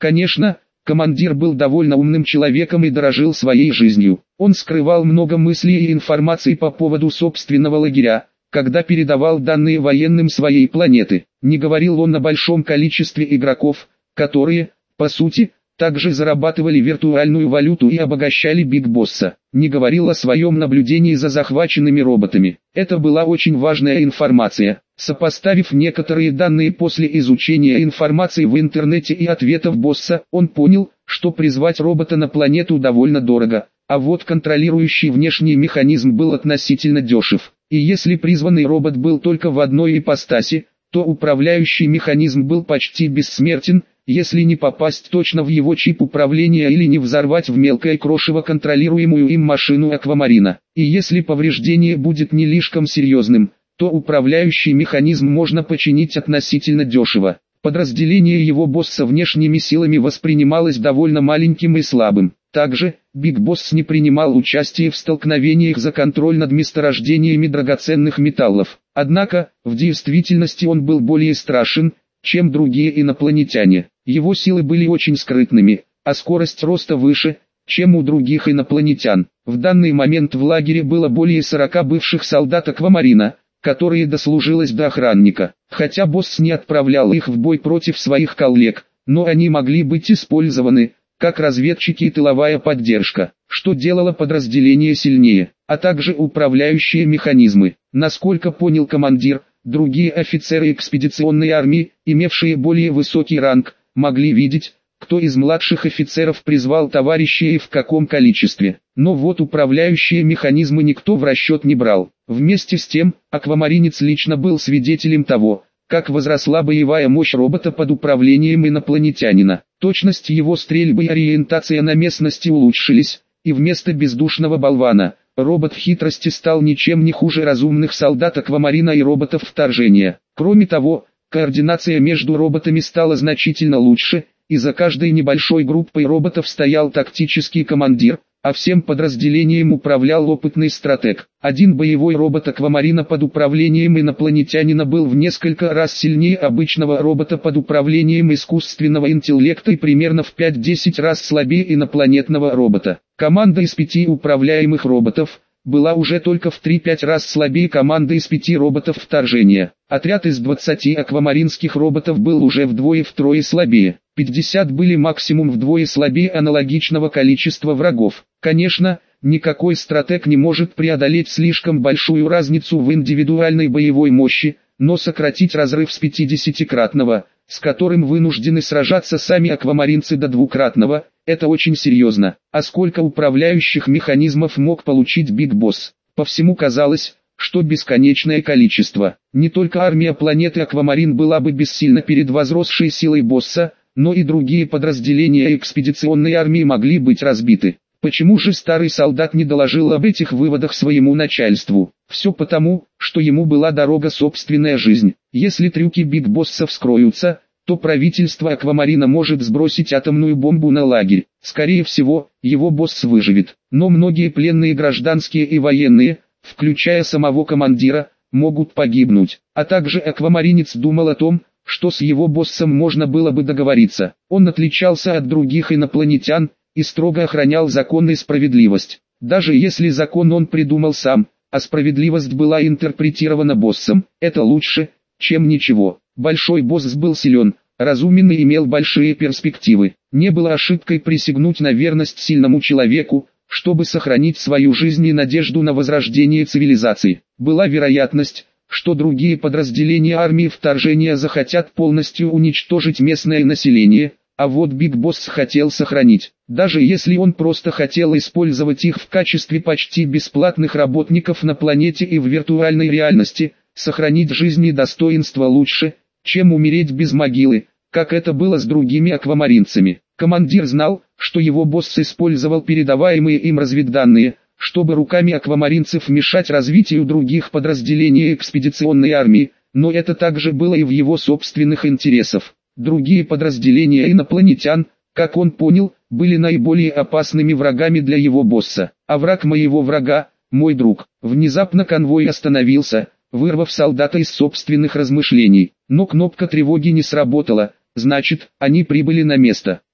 Конечно, командир был довольно умным человеком и дорожил своей жизнью. Он скрывал много мыслей и информации по поводу собственного лагеря, когда передавал данные военным своей планеты. Не говорил он о большом количестве игроков, которые, по сути, также зарабатывали виртуальную валюту и обогащали Биг Босса. Не говорил о своем наблюдении за захваченными роботами. Это была очень важная информация. Сопоставив некоторые данные после изучения информации в интернете и ответов босса, он понял, что призвать робота на планету довольно дорого, а вот контролирующий внешний механизм был относительно дешев. И если призванный робот был только в одной ипостаси, то управляющий механизм был почти бессмертен, если не попасть точно в его чип управления или не взорвать в мелкое крошево контролируемую им машину Аквамарина. И если повреждение будет не слишком серьезным, то управляющий механизм можно починить относительно дешево. Подразделение его босса внешними силами воспринималось довольно маленьким и слабым. Также, Биг Босс не принимал участия в столкновениях за контроль над месторождениями драгоценных металлов. Однако, в действительности он был более страшен, чем другие инопланетяне. Его силы были очень скрытными, а скорость роста выше, чем у других инопланетян. В данный момент в лагере было более 40 бывших солдат Аквамарина, которые дослужились до охранника. Хотя босс не отправлял их в бой против своих коллег, но они могли быть использованы, как разведчики и тыловая поддержка, что делало подразделение сильнее, а также управляющие механизмы. Насколько понял командир, другие офицеры экспедиционной армии, имевшие более высокий ранг, могли видеть, кто из младших офицеров призвал товарищей и в каком количестве. Но вот управляющие механизмы никто в расчет не брал. Вместе с тем, Аквамаринец лично был свидетелем того, как возросла боевая мощь робота под управлением инопланетянина. Точность его стрельбы и ориентация на местности улучшились, и вместо бездушного болвана, робот хитрости стал ничем не хуже разумных солдат Аквамарина и роботов вторжения. Кроме того, координация между роботами стала значительно лучше, и за каждой небольшой группой роботов стоял тактический командир, а всем подразделением управлял опытный стратег. Один боевой робот Аквамарина под управлением инопланетянина был в несколько раз сильнее обычного робота под управлением искусственного интеллекта и примерно в 5-10 раз слабее инопланетного робота. Команда из 5 управляемых роботов была уже только в 3-5 раз слабее команды из 5 роботов вторжения. Отряд из 20 аквамаринских роботов был уже вдвое-втрое слабее. 50 были максимум вдвое слабее аналогичного количества врагов. Конечно, никакой стратег не может преодолеть слишком большую разницу в индивидуальной боевой мощи, но сократить разрыв с 50-кратного, с которым вынуждены сражаться сами аквамаринцы, до 2-кратного, это очень серьезно. А сколько управляющих механизмов мог получить Биг Босс? По всему казалось, что бесконечное количество. Не только армия планеты Аквамарин была бы бессильна перед возросшей силой босса, но и другие подразделения экспедиционной армии могли быть разбиты. Почему же старый солдат не доложил об этих выводах своему начальству? Все потому, что ему была дорога собственная жизнь. Если трюки Биг Босса вскроются, то правительство Аквамарина может сбросить атомную бомбу на лагерь. Скорее всего, его босс выживет. Но многие пленные гражданские и военные, включая самого командира, могут погибнуть. А также аквамаринец думал о том, что с его боссом можно было бы договориться. Он отличался от других инопланетян и строго охранял закон и справедливость. Даже если закон он придумал сам, а справедливость была интерпретирована боссом, это лучше, чем ничего. Большой босс был силен, разумен и имел большие перспективы. Не было ошибкой присягнуть на верность сильному человеку, чтобы сохранить свою жизнь и надежду на возрождение цивилизации. Была вероятность, что другие подразделения армии вторжения захотят полностью уничтожить местное население, а вот Биг Босс хотел сохранить. Даже если он просто хотел использовать их в качестве почти бесплатных работников на планете и в виртуальной реальности, сохранить жизнь и достоинство лучше, чем умереть без могилы, как это было с другими аквамаринцами. Командир знал, что его босс использовал передаваемые им разведданные, чтобы руками аквамаринцев мешать развитию других подразделений экспедиционной армии, но это также было и в его собственных интересах. Другие подразделения инопланетян, как он понял, были наиболее опасными врагами для его босса. А враг моего врага, мой друг. Внезапно конвой остановился, вырвав солдата из собственных размышлений. Но кнопка тревоги не сработала, значит, они прибыли на место.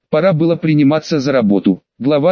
Пора было приниматься за работу. Глава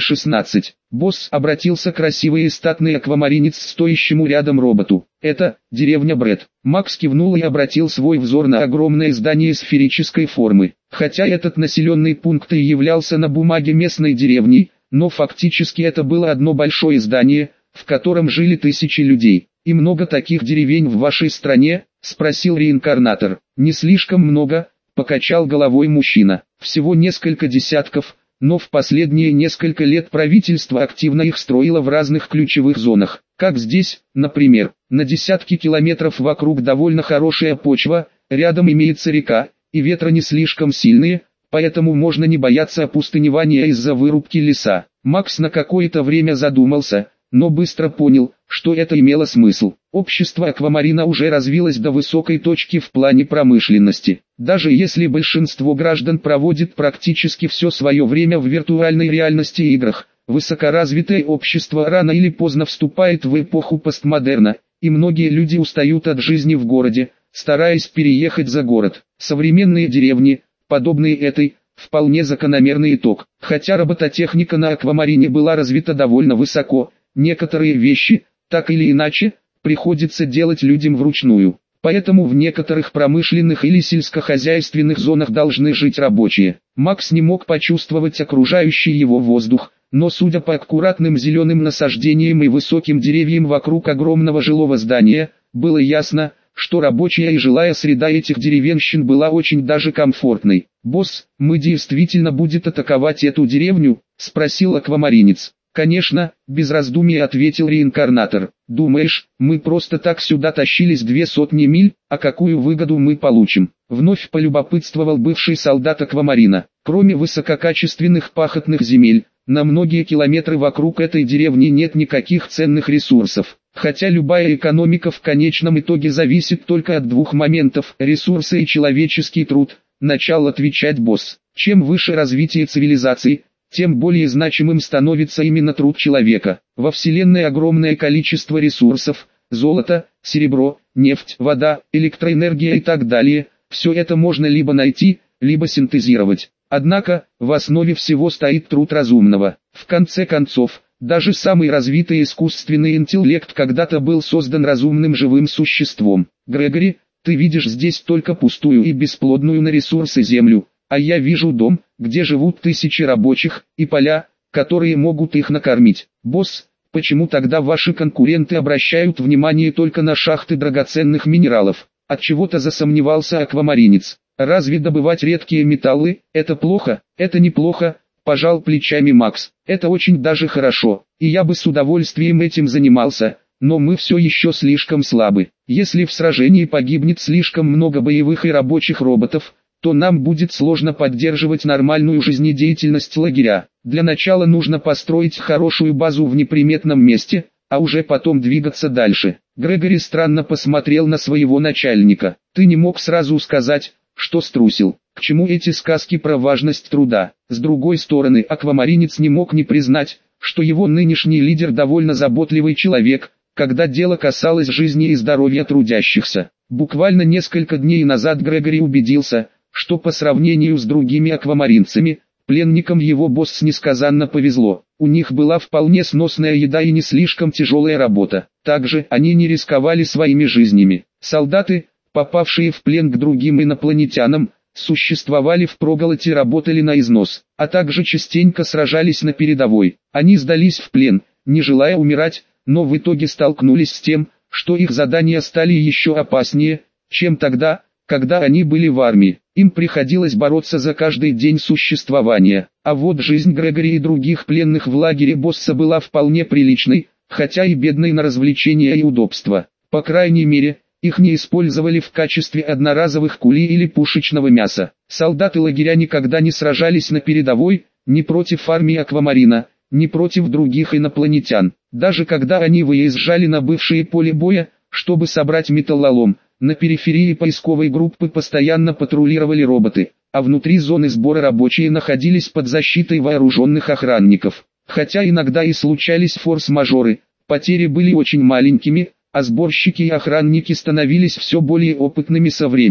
216. Босс обратился красивый и статный аквамаринец к стоящему рядом роботу. Это деревня Бред. Макс кивнул и обратил свой взор на огромное здание сферической формы. Хотя этот населенный пункт и являлся на бумаге местной деревней, но фактически это было одно большое здание, в котором жили тысячи людей. «И много таких деревень в вашей стране?» – спросил реинкарнатор. «Не слишком много», – покачал головой мужчина. «Всего несколько десятков, но в последние несколько лет правительство активно их строило в разных ключевых зонах. Как здесь, например, на десятки километров вокруг довольно хорошая почва, рядом имеется река, и ветра не слишком сильные, поэтому можно не бояться опустынивания из-за вырубки леса». Макс на какое-то время задумался, но быстро понял, что это имело смысл. Общество аквамарина уже развилось до высокой точки в плане промышленности. Даже если большинство граждан проводит практически все свое время в виртуальной реальности и играх, высокоразвитое общество рано или поздно вступает в эпоху постмодерна, и многие люди устают от жизни в городе, стараясь переехать за город. Современные деревни, подобные этой, вполне закономерный итог. Хотя робототехника на аквамарине была развита довольно высоко, некоторые вещи, так или иначе, приходится делать людям вручную. Поэтому в некоторых промышленных или сельскохозяйственных зонах должны жить рабочие. Макс не мог почувствовать окружающий его воздух, но судя по аккуратным зеленым насаждениям и высоким деревьям вокруг огромного жилого здания, было ясно, что рабочая и жилая среда этих деревенщин была очень даже комфортной. «Босс, мы действительно будем атаковать эту деревню?» – спросил аквамаринец. «Конечно», — без раздумий ответил реинкарнатор. «Думаешь, мы просто так сюда тащились 200 миль, а какую выгоду мы получим?» Вновь полюбопытствовал бывший солдат аквамарина. «Кроме высококачественных пахотных земель, на многие километры вокруг этой деревни нет никаких ценных ресурсов. Хотя любая экономика в конечном итоге зависит только от двух моментов – ресурсы и человеческий труд», – начал отвечать босс. «Чем выше развитие цивилизации, тем более значимым становится именно труд человека. Во Вселенной огромное количество ресурсов, золото, серебро, нефть, вода, электроэнергия и так далее. Все это можно либо найти, либо синтезировать. Однако, в основе всего стоит труд разумного. В конце концов, даже самый развитый искусственный интеллект когда-то был создан разумным живым существом. Грегори, ты видишь здесь только пустую и бесплодную на ресурсы землю. А я вижу дом, где живут тысячи рабочих, и поля, которые могут их накормить. Босс, почему тогда ваши конкуренты обращают внимание только на шахты драгоценных минералов? Отчего-то засомневался аквамаринец. Разве добывать редкие металлы – это плохо? Это неплохо, пожал плечами Макс. Это очень даже хорошо, и я бы с удовольствием этим занимался, но мы все еще слишком слабы. Если в сражении погибнет слишком много боевых и рабочих роботов, то нам будет сложно поддерживать нормальную жизнедеятельность лагеря. Для начала нужно построить хорошую базу в неприметном месте, а уже потом двигаться дальше. Грегори странно посмотрел на своего начальника. Ты не мог сразу сказать, что струсил. К чему эти сказки про важность труда? С другой стороны, аквамаринец не мог не признать, что его нынешний лидер довольно заботливый человек, когда дело касалось жизни и здоровья трудящихся. Буквально несколько дней назад Грегори убедился, что по сравнению с другими аквамаринцами, пленникам его босс несказанно повезло. У них была вполне сносная еда и не слишком тяжелая работа. Также они не рисковали своими жизнями. Солдаты, попавшие в плен к другим инопланетянам, существовали впроголодь и работали на износ, а также частенько сражались на передовой. Они сдались в плен, не желая умирать, но в итоге столкнулись с тем, что их задания стали еще опаснее, чем тогда, когда они были в армии. Им приходилось бороться за каждый день существования. А вот жизнь Грегори и других пленных в лагере босса была вполне приличной, хотя и бедной на развлечения и удобства. По крайней мере, их не использовали в качестве одноразовых кули или пушечного мяса. Солдаты лагеря никогда не сражались на передовой, ни против армии аквамарина, ни против других инопланетян. Даже когда они выезжали на бывшее поле боя, чтобы собрать металлолом, на периферии поисковой группы постоянно патрулировали роботы, а внутри зоны сбора рабочие находились под защитой вооруженных охранников. Хотя иногда и случались форс-мажоры, потери были очень маленькими, а сборщики и охранники становились все более опытными со временем.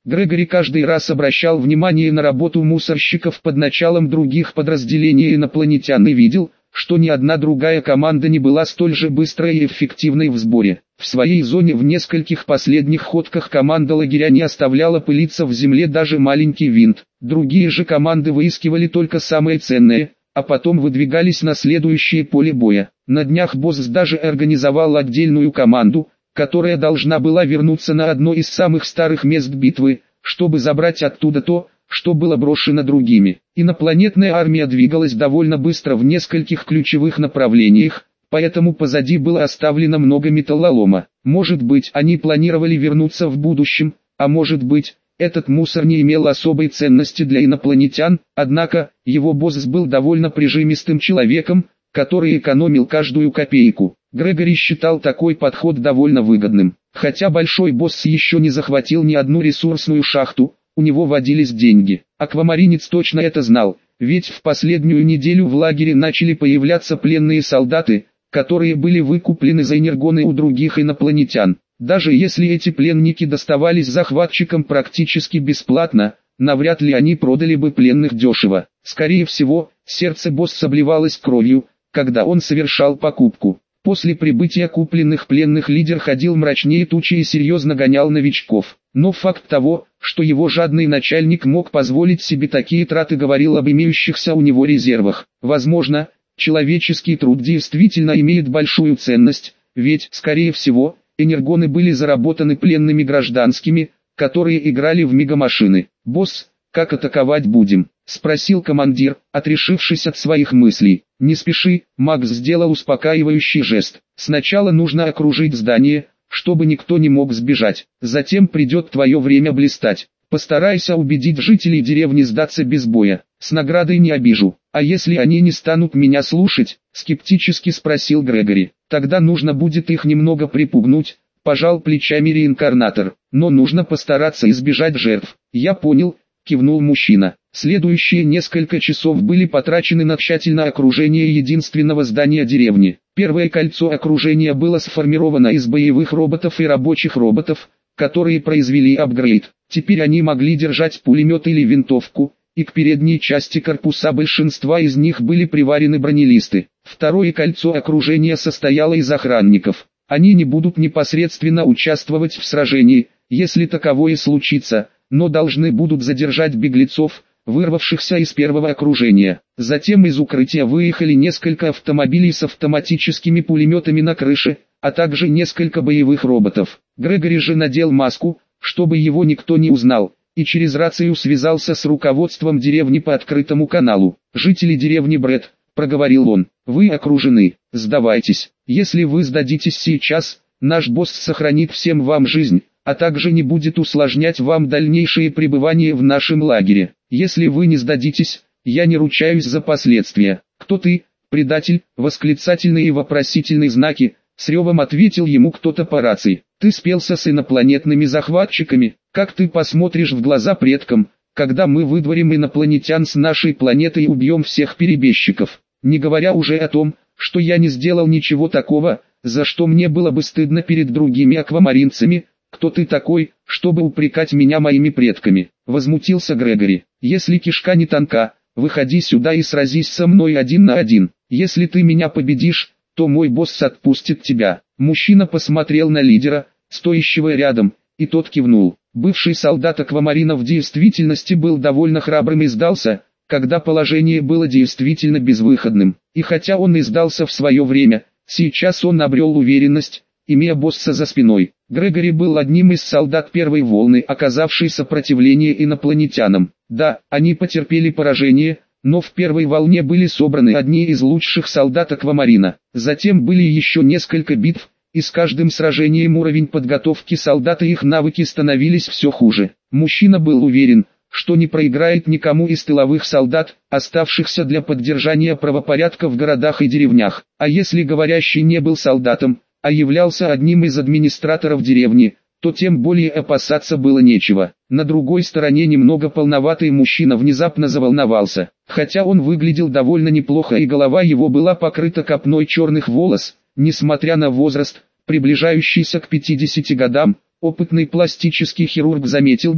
Грегори каждый раз обращал внимание на работу мусорщиков под началом других подразделений инопланетян и видел, что ни одна другая команда не была столь же быстрой и эффективной в сборе. В своей зоне в нескольких последних ходках команда лагеря не оставляла пылиться в земле даже маленький винт. Другие же команды выискивали только самые ценные, а потом выдвигались на следующее поле боя. На днях босс даже организовал отдельную команду, которая должна была вернуться на одно из самых старых мест битвы, чтобы забрать оттуда то, что было брошено другими. Инопланетная армия двигалась довольно быстро в нескольких ключевых направлениях, поэтому позади было оставлено много металлолома. Может быть, они планировали вернуться в будущем, а может быть, этот мусор не имел особой ценности для инопланетян, однако, его босс был довольно прижимистым человеком, который экономил каждую копейку. Грегори считал такой подход довольно выгодным. Хотя большой босс еще не захватил ни одну ресурсную шахту, у него водились деньги. Аквамаринец точно это знал, ведь в последнюю неделю в лагере начали появляться пленные солдаты, которые были выкуплены за энергоны у других инопланетян. Даже если эти пленники доставались захватчикам практически бесплатно, навряд ли они продали бы пленных дешево. Скорее всего, сердце босса обливалось кровью, когда он совершал покупку. После прибытия купленных пленных лидер ходил мрачнее тучи и серьезно гонял новичков. Но факт того, что его жадный начальник мог позволить себе такие траты, говорил об имеющихся у него резервах. Возможно, человеческий труд действительно имеет большую ценность, ведь, скорее всего, энергоны были заработаны пленными гражданскими, которые играли в мегамашины. «Босс, как атаковать будем?» — спросил командир, отрешившись от своих мыслей. «Не спеши», — Макс сделал успокаивающий жест. «Сначала нужно окружить здание, чтобы никто не мог сбежать. Затем придет твое время блистать. Постарайся убедить жителей деревни сдаться без боя. С наградой не обижу. А если они не станут меня слушать?» — скептически спросил Грегори. «Тогда нужно будет их немного припугнуть», — пожал плечами реинкарнатор. «Но нужно постараться избежать жертв». «Я понял», — кивнул мужчина. Следующие несколько часов были потрачены на тщательное окружение единственного здания деревни. Первое кольцо окружения было сформировано из боевых роботов и рабочих роботов, которые произвели апгрейд. Теперь они могли держать пулемет или винтовку, и к передней части корпуса большинства из них были приварены бронелисты. Второе кольцо окружения состояло из охранников. Они не будут непосредственно участвовать в сражении, если таковое случится, но должны будут задержать беглецов, вырвавшихся из первого окружения. Затем из укрытия выехали несколько автомобилей с автоматическими пулеметами на крыше, а также несколько боевых роботов. Грегори же надел маску, чтобы его никто не узнал, и через рацию связался с руководством деревни по открытому каналу. «Жители деревни Брэд», — проговорил он, — «вы окружены, сдавайтесь. Если вы сдадитесь сейчас, наш босс сохранит всем вам жизнь, а также не будет усложнять вам дальнейшее пребывание в нашем лагере. Если вы не сдадитесь, я не ручаюсь за последствия». «Кто ты, предатель?» — восклицательные и вопросительные знаки, с ревом ответил ему кто-то по рации. «Ты спелся с инопланетными захватчиками? Как ты посмотришь в глаза предкам, когда мы выдворим инопланетян с нашей планеты и убьем всех перебежчиков? Не говоря уже о том, что я не сделал ничего такого, за что мне было бы стыдно перед другими аквамаринцами. Кто ты такой, чтобы упрекать меня моими предками?» — возмутился Грегори. «Если кишка не тонка, выходи сюда и сразись со мной 1 на 1. Если ты меня победишь, то мой босс отпустит тебя». Мужчина посмотрел на лидера, стоящего рядом, и тот кивнул. Бывший солдат аквамарина в действительности был довольно храбрым и сдался, когда положение было действительно безвыходным. И хотя он и сдался в свое время, сейчас он обрел уверенность, имея босса за спиной. Грегори был одним из солдат первой волны, оказавшей сопротивление инопланетянам. Да, они потерпели поражение, но в первой волне были собраны одни из лучших солдат аквамарина. Затем были еще несколько битв, и с каждым сражением уровень подготовки солдат и их навыки становились все хуже. Мужчина был уверен, что не проиграет никому из тыловых солдат, оставшихся для поддержания правопорядка в городах и деревнях. А если говорящий не был солдатом, а являлся одним из администраторов деревни, то тем более опасаться было нечего. На другой стороне немного полноватый мужчина внезапно заволновался. Хотя он выглядел довольно неплохо и голова его была покрыта копной черных волос, несмотря на возраст, приближающийся к 50 годам, опытный пластический хирург заметил бы,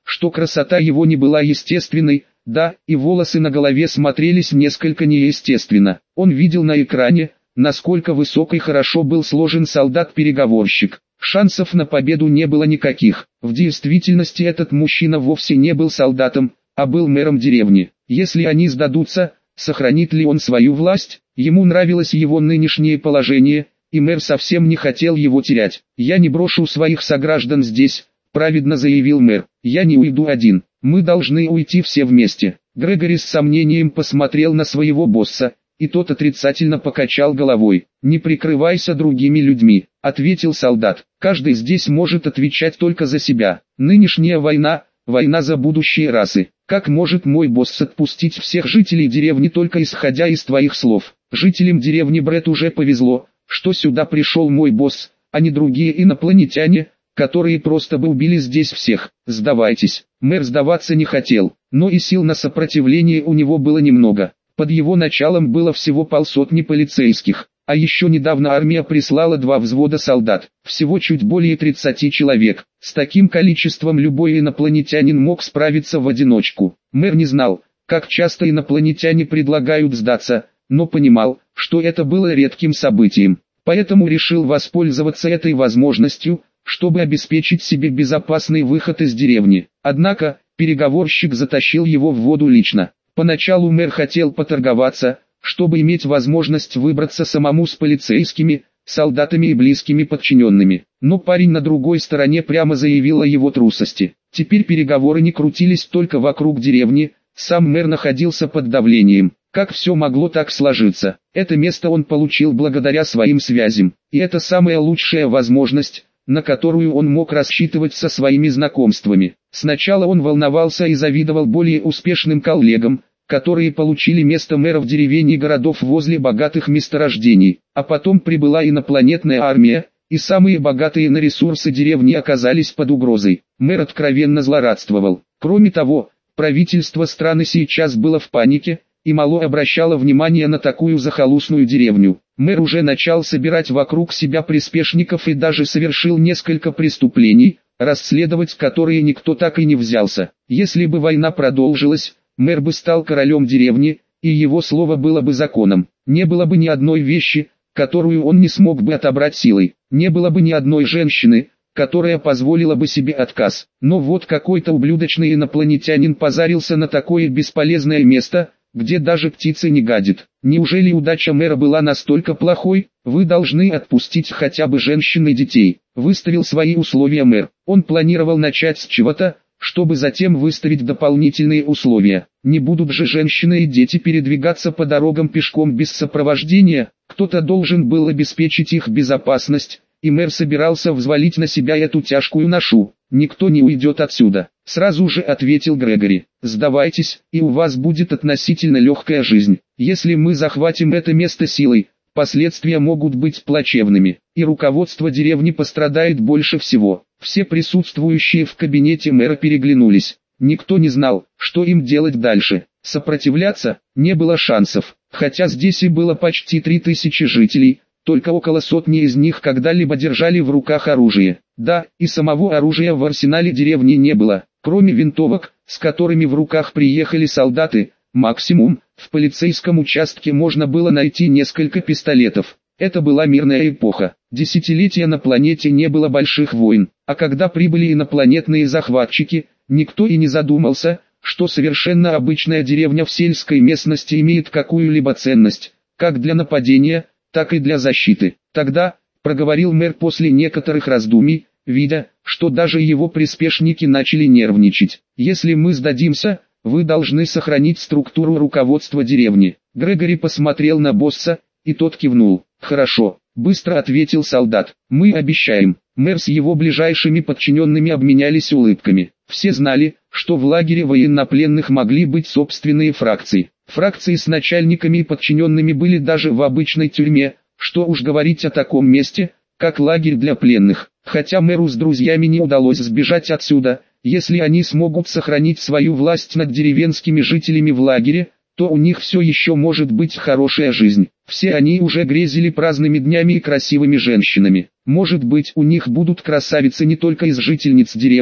что красота его не была естественной, да, и волосы на голове смотрелись несколько неестественно. Он видел на экране, насколько высок и хорошо был сложен солдат-переговорщик. Шансов на победу не было никаких. В действительности этот мужчина вовсе не был солдатом, а был мэром деревни. Если они сдадутся, сохранит ли он свою власть? Ему нравилось его нынешнее положение, и мэр совсем не хотел его терять. «Я не брошу своих сограждан здесь», — праведно заявил мэр. «Я не уйду один. Мы должны уйти все вместе». Грегори с сомнением посмотрел на своего босса, и тот отрицательно покачал головой. «Не прикрывайся другими людьми», — ответил солдат. «Каждый здесь может отвечать только за себя. Нынешняя война — война за будущие расы. Как может мой босс отпустить всех жителей деревни только исходя из твоих слов? Жителям деревни Бред уже повезло, что сюда пришел мой босс, а не другие инопланетяне, которые просто бы убили здесь всех. Сдавайтесь». Мэр сдаваться не хотел, но и сил на сопротивление у него было немного. Под его началом было всего полсотни полицейских, а еще недавно армия прислала 2 взвода солдат, всего чуть более 30 человек. С таким количеством любой инопланетянин мог справиться в одиночку. Мэр не знал, как часто инопланетяне предлагают сдаться, но понимал, что это было редким событием. Поэтому решил воспользоваться этой возможностью, чтобы обеспечить себе безопасный выход из деревни. Однако, переговорщик затащил его в воду лично. Поначалу мэр хотел поторговаться, чтобы иметь возможность выбраться самому с полицейскими, солдатами и близкими подчиненными. Но парень на другой стороне прямо заявил о его трусости. Теперь переговоры не крутились только вокруг деревни, сам мэр находился под давлением. Как все могло так сложиться? Это место он получил благодаря своим связям, и это самая лучшая возможность, на которую он мог рассчитывать со своими знакомствами. Сначала он волновался и завидовал более успешным коллегам, которые получили место мэров деревень и городов возле богатых месторождений, а потом прибыла инопланетная армия, и самые богатые на ресурсы деревни оказались под угрозой. Мэр откровенно злорадствовал. Кроме того, правительство страны сейчас было в панике, и мало обращало внимание на такую захолустную деревню. Мэр уже начал собирать вокруг себя приспешников и даже совершил несколько преступлений, расследовать которые никто так и не взялся. Если бы война продолжилась, мэр бы стал королем деревни, и его слово было бы законом. Не было бы ни одной вещи, которую он не смог бы отобрать силой. Не было бы ни одной женщины, которая позволила бы себе отказ. Но вот какой-то ублюдочный инопланетянин позарился на такое бесполезное место, где даже птица не гадит. Неужели удача мэра была настолько плохой? Вы должны отпустить хотя бы женщин и детей. Выставил свои условия мэр. Он планировал начать с чего-то, чтобы затем выставить дополнительные условия. Не будут же женщины и дети передвигаться по дорогам пешком без сопровождения, кто-то должен был обеспечить их безопасность, и мэр собирался взвалить на себя эту тяжкую ношу. «Никто не уйдет отсюда», — сразу же ответил Грегори. «Сдавайтесь, и у вас будет относительно легкая жизнь. Если мы захватим это место силой, последствия могут быть плачевными, и руководство деревни пострадает больше всего». Все присутствующие в кабинете мэра переглянулись. Никто не знал, что им делать дальше. Сопротивляться не было шансов, хотя здесь и было почти 3000 жителей, только около сотни из них когда-либо держали в руках оружие. Да, и самого оружия в арсенале деревни не было, кроме винтовок, с которыми в руках приехали солдаты, максимум, в полицейском участке можно было найти несколько пистолетов. Это была мирная эпоха. Десятилетия на планете не было больших войн, а когда прибыли инопланетные захватчики, никто и не задумался, что совершенно обычная деревня в сельской местности имеет какую-либо ценность, как для нападения, так и для защиты. Тогда, проговорил мэр после некоторых раздумий, видя, что даже его приспешники начали нервничать. «Если мы сдадимся, вы должны сохранить структуру руководства деревни». Грегори посмотрел на босса, и тот кивнул. «Хорошо», — быстро ответил солдат. «Мы обещаем». Мэр с его ближайшими подчиненными обменялись улыбками. Все знали, что в лагере военнопленных могли быть собственные фракции. Фракции с начальниками и подчиненными были даже в обычной тюрьме, что уж говорить о таком месте, как лагерь для пленных. Хотя мэру с друзьями не удалось сбежать отсюда, если они смогут сохранить свою власть над деревенскими жителями в лагере, то у них все еще может быть хорошая жизнь. Все они уже грезили праздными днями и красивыми женщинами. Может быть, у них будут красавицы не только из жительниц деревни,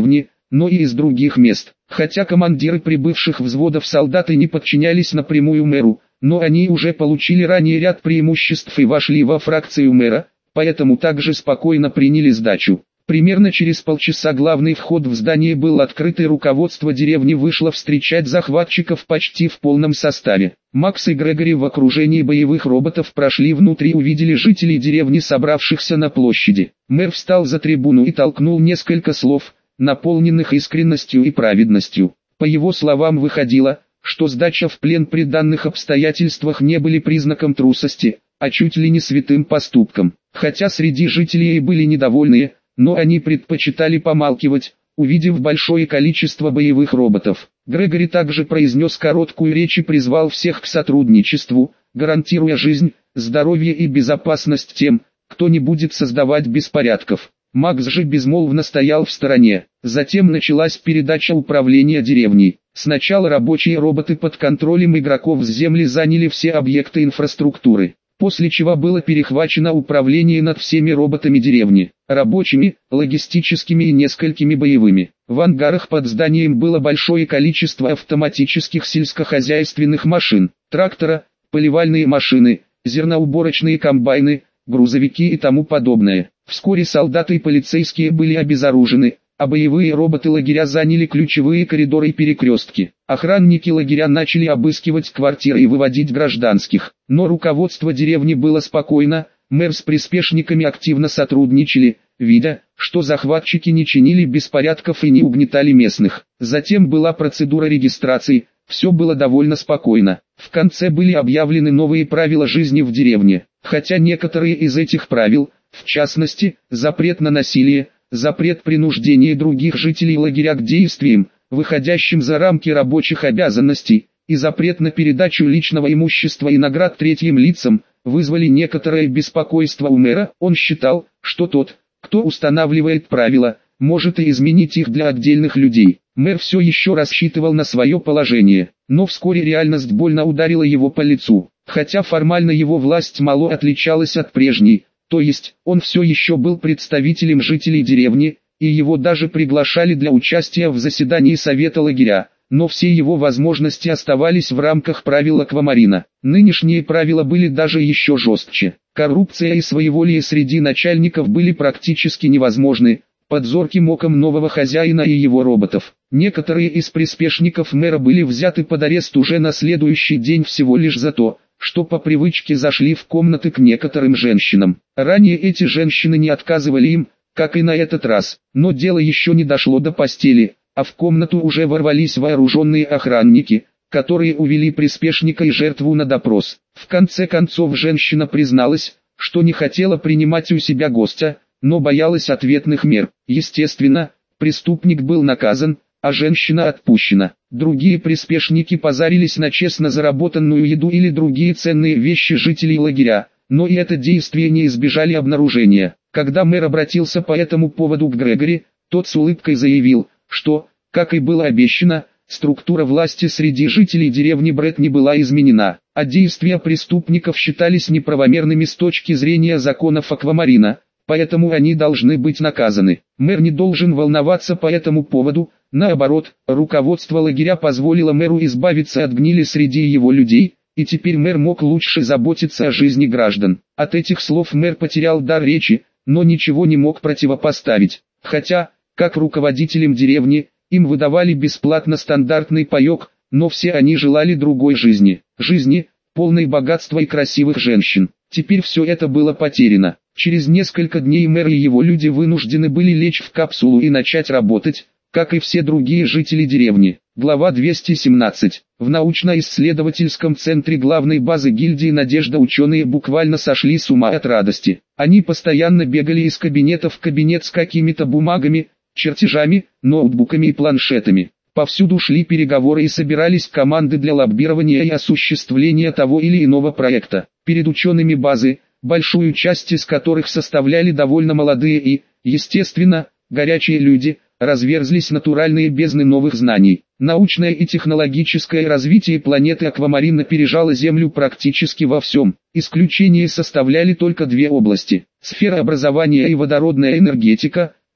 но и из других мест. Хотя командиры прибывших взводов солдат и не подчинялись напрямую мэру, но они уже получили ранее ряд преимуществ и вошли во фракцию мэра, поэтому также спокойно приняли сдачу. Примерно через полчаса главный вход в здание был открыт, и руководство деревни вышло встречать захватчиков почти в полном составе. Макс и Грегори в окружении боевых роботов прошли внутрь и увидели жителей деревни, собравшихся на площади. Мэр встал за трибуну и толкнул несколько слов, наполненных искренностью и праведностью. По его словам выходило, что сдача в плен при данных обстоятельствах не были признаком трусости, а чуть ли не святым поступком. Хотя среди жителей и были недовольные, но они предпочитали помалкивать, увидев большое количество боевых роботов. Грегори также произнес короткую речь и призвал всех к сотрудничеству, гарантируя жизнь, здоровье и безопасность тем, кто не будет создавать беспорядков. Макс же безмолвно стоял в стороне. Затем началась передача управления деревней. Сначала рабочие роботы под контролем игроков с земли заняли все объекты инфраструктуры, после чего было перехвачено управление над всеми роботами деревни, рабочими, логистическими и несколькими боевыми. В ангарах под зданием было большое количество автоматических сельскохозяйственных машин, трактора, поливальные машины, зерноуборочные комбайны, грузовики и тому подобное. Вскоре солдаты и полицейские были обезоружены, а боевые роботы лагеря заняли ключевые коридоры и перекрестки. Охранники лагеря начали обыскивать квартиры и выводить гражданских. Но руководство деревни было спокойно, мэр с приспешниками активно сотрудничали, видя, что захватчики не чинили беспорядков и не угнетали местных. Затем была процедура регистрации, все было довольно спокойно. В конце были объявлены новые правила жизни в деревне, хотя некоторые из этих правил, в частности, запрет на насилие, запрет принуждения других жителей лагеря к действиям, выходящим за рамки рабочих обязанностей, и запрет на передачу личного имущества и наград третьим лицам, вызвали некоторое беспокойство у мэра. Он считал, что тот, кто устанавливает правила, может и изменить их для отдельных людей. Мэр все еще рассчитывал на свое положение, но вскоре реальность больно ударила его по лицу. Хотя формально его власть мало отличалась от прежней, то есть, он все еще был представителем жителей деревни, и его даже приглашали для участия в заседании совета лагеря, но все его возможности оставались в рамках правил Аквамарина. Нынешние правила были даже еще жестче. Коррупция и своеволие среди начальников были практически невозможны, под зорким оком нового хозяина и его роботов. Некоторые из приспешников мэра были взяты под арест уже на следующий день всего лишь за то, что по привычке зашли в комнаты к некоторым женщинам. Ранее эти женщины не отказывали им, как и на этот раз, но дело еще не дошло до постели, а в комнату уже ворвались вооруженные охранники, которые увели приспешника и жертву на допрос. В конце концов женщина призналась, что не хотела принимать у себя гостя, но боялась ответных мер. Естественно, преступник был наказан, а женщина отпущена. Другие приспешники позарились на честно заработанную еду или другие ценные вещи жителей лагеря, но и это действие не избежали обнаружения. Когда мэр обратился по этому поводу к Грегори, тот с улыбкой заявил, что, как и было обещано, структура власти среди жителей деревни Брэд не была изменена, а действия преступников считались неправомерными с точки зрения законов Аквамарина, поэтому они должны быть наказаны. Мэр не должен волноваться по этому поводу. Наоборот, руководство лагеря позволило мэру избавиться от гнили среди его людей, и теперь мэр мог лучше заботиться о жизни граждан. От этих слов мэр потерял дар речи, но ничего не мог противопоставить. Хотя, как руководителям деревни, им выдавали бесплатно стандартный паёк, но все они желали другой жизни. Жизни, полной богатства и красивых женщин. Теперь все это было потеряно. Через несколько дней мэр и его люди вынуждены были лечь в капсулу и начать работать, как и все другие жители деревни. Глава 217. В научно-исследовательском центре главной базы гильдии «Надежда» ученые буквально сошли с ума от радости. Они постоянно бегали из кабинета в кабинет с какими-то бумагами, чертежами, ноутбуками и планшетами. Повсюду шли переговоры и собирались команды для лоббирования и осуществления того или иного проекта. Перед учеными базы, большую часть из которых составляли довольно молодые и, естественно, горячие люди, разверзлись натуральные бездны новых знаний. Научное и технологическое развитие планеты Аквамарин опережало Землю практически во всем. Исключение составляли только две области: сфера образования и водородная энергетика,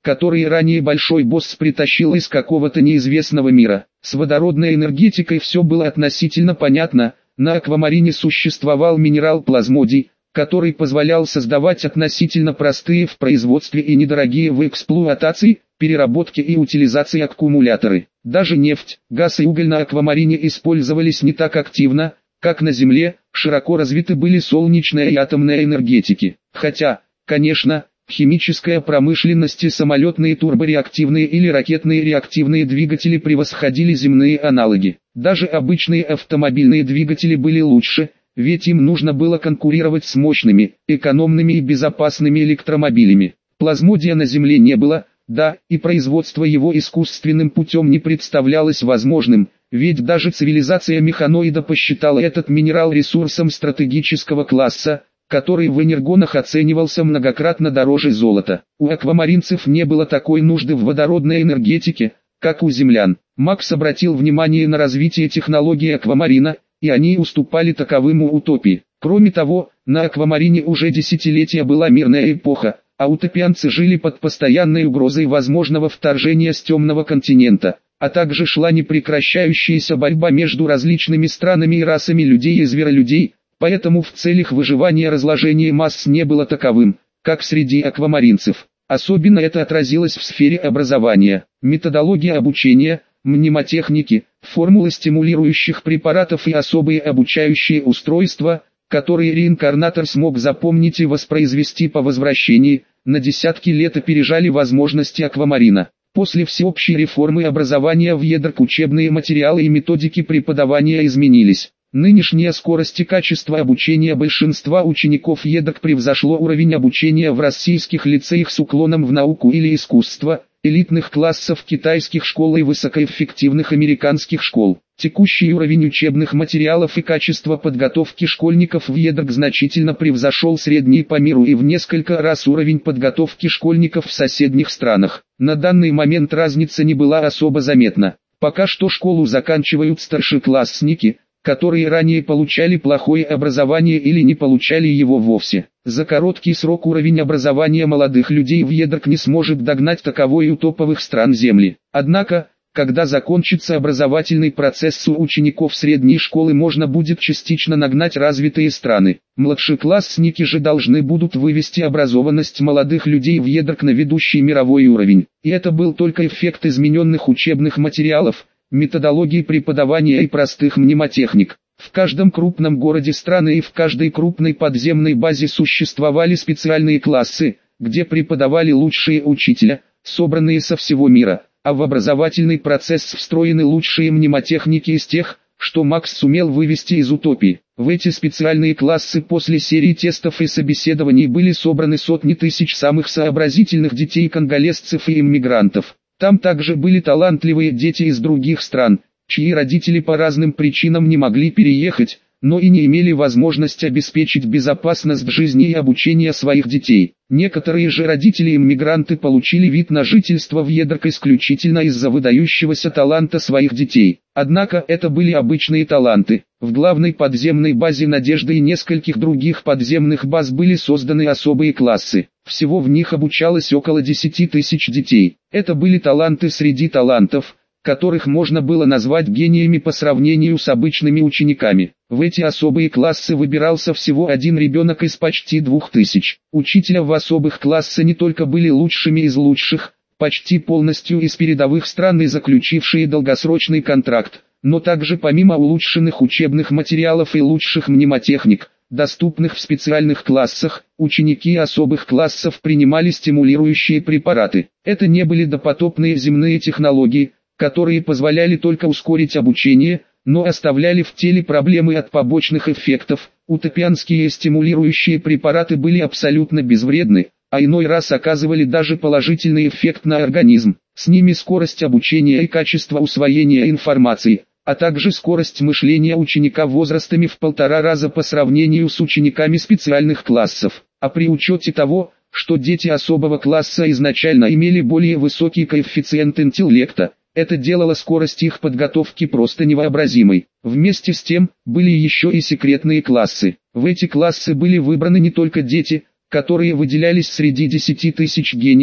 которые ранее Большой Босс притащил из какого-то неизвестного мира. С водородной энергетикой все было относительно понятно. На Аквамарине существовал минерал плазмодий, который позволял создавать относительно простые в производстве и недорогие в эксплуатации, переработке и утилизации аккумуляторы. Даже нефть, газ и уголь на Аквамарине использовались не так активно, как на Земле, широко развиты были солнечная и атомная энергетики. Хотя, конечно, в химической промышленности самолетные турбореактивные или ракетные реактивные двигатели превосходили земные аналоги. Даже обычные автомобильные двигатели были лучше, ведь им нужно было конкурировать с мощными, экономными и безопасными электромобилями. Плазмодия на Земле не было, да, и производство его искусственным путем не представлялось возможным, ведь даже цивилизация механоида посчитала этот минерал ресурсом стратегического класса, который в энергонах оценивался многократно дороже золота. У аквамаринцев не было такой нужды в водородной энергетике, как у землян. Макс обратил внимание на развитие технологии аквамарина, и они уступали таковым у утопии. Кроме того, на Аквамарине уже десятилетия была мирная эпоха, а утопианцы жили под постоянной угрозой возможного вторжения с темного континента, а также шла непрекращающаяся борьба между различными странами и расами людей и зверолюдей, поэтому в целях выживания разложение масс не было таковым, как среди аквамаринцев. Особенно это отразилось в сфере образования. Методология обучения, мнемотехники, формулы стимулирующих препаратов и особые обучающие устройства, которые реинкарнатор смог запомнить и воспроизвести по возвращении, на десятки лет опережали возможности аквамарина. После всеобщей реформы образования в ЕДРК учебные материалы и методики преподавания изменились. Нынешняя скорость и качество обучения большинства учеников ЕДРК превзошло уровень обучения в российских лицеях с уклоном в науку или искусство, элитных классов китайских школ и высокоэффективных американских школ. Текущий уровень учебных материалов и качество подготовки школьников в ЕДРК значительно превзошел средний по миру и в несколько раз уровень подготовки школьников в соседних странах. На данный момент разница не была особо заметна. Пока что школу заканчивают старшеклассники, которые ранее получали плохое образование или не получали его вовсе. За короткий срок уровень образования молодых людей в ЕДРК не сможет догнать таковой у топовых стран Земли. Однако, когда закончится образовательный процесс у учеников средней школы, можно будет частично нагнать развитые страны. Младшеклассники же должны будут вывести образованность молодых людей в ЕДРК на ведущий мировой уровень. И это был только эффект измененных учебных материалов, методологии преподавания и простых мнемотехник. В каждом крупном городе страны и в каждой крупной подземной базе существовали специальные классы, где преподавали лучшие учителя, собранные со всего мира, а в образовательный процесс встроены лучшие мнемотехники из тех, что Макс сумел вывести из утопии. В эти специальные классы после серии тестов и собеседований были собраны сотни тысяч самых сообразительных детей конголезцев и иммигрантов. Там также были талантливые дети из других стран, чьи родители по разным причинам не могли переехать, но и не имели возможности обеспечить безопасность жизни и обучения своих детей. Некоторые же родители-иммигранты получили вид на жительство в ЕДРК исключительно из-за выдающегося таланта своих детей. Однако это были обычные таланты. В главной подземной базе Надежды и нескольких других подземных баз были созданы особые классы. Всего в них обучалось около 10 тысяч детей. Это были таланты среди талантов, которых можно было назвать гениями по сравнению с обычными учениками. В эти особые классы выбирался всего один ребенок из почти 2000. Учителя в особых классах не только были лучшими из лучших, почти полностью из передовых стран и заключившие долгосрочный контракт, но также помимо улучшенных учебных материалов и лучших мнемотехник, доступных в специальных классах, ученики особых классов принимали стимулирующие препараты. Это не были допотопные земные технологии, которые позволяли только ускорить обучение, но оставляли в теле проблемы от побочных эффектов. Утопианские стимулирующие препараты были абсолютно безвредны, а иной раз оказывали даже положительный эффект на организм. С ними скорость обучения и качество усвоения информации, а также скорость мышления ученика возрастами в 1,5 раза по сравнению с учениками специальных классов. А при учете того, что дети особого класса изначально имели более высокий коэффициент интеллекта, это делало скорость их подготовки просто невообразимой. Вместе с тем, были еще и секретные классы. В эти классы были выбраны не только дети, которые выделялись среди 10 тысяч гениев,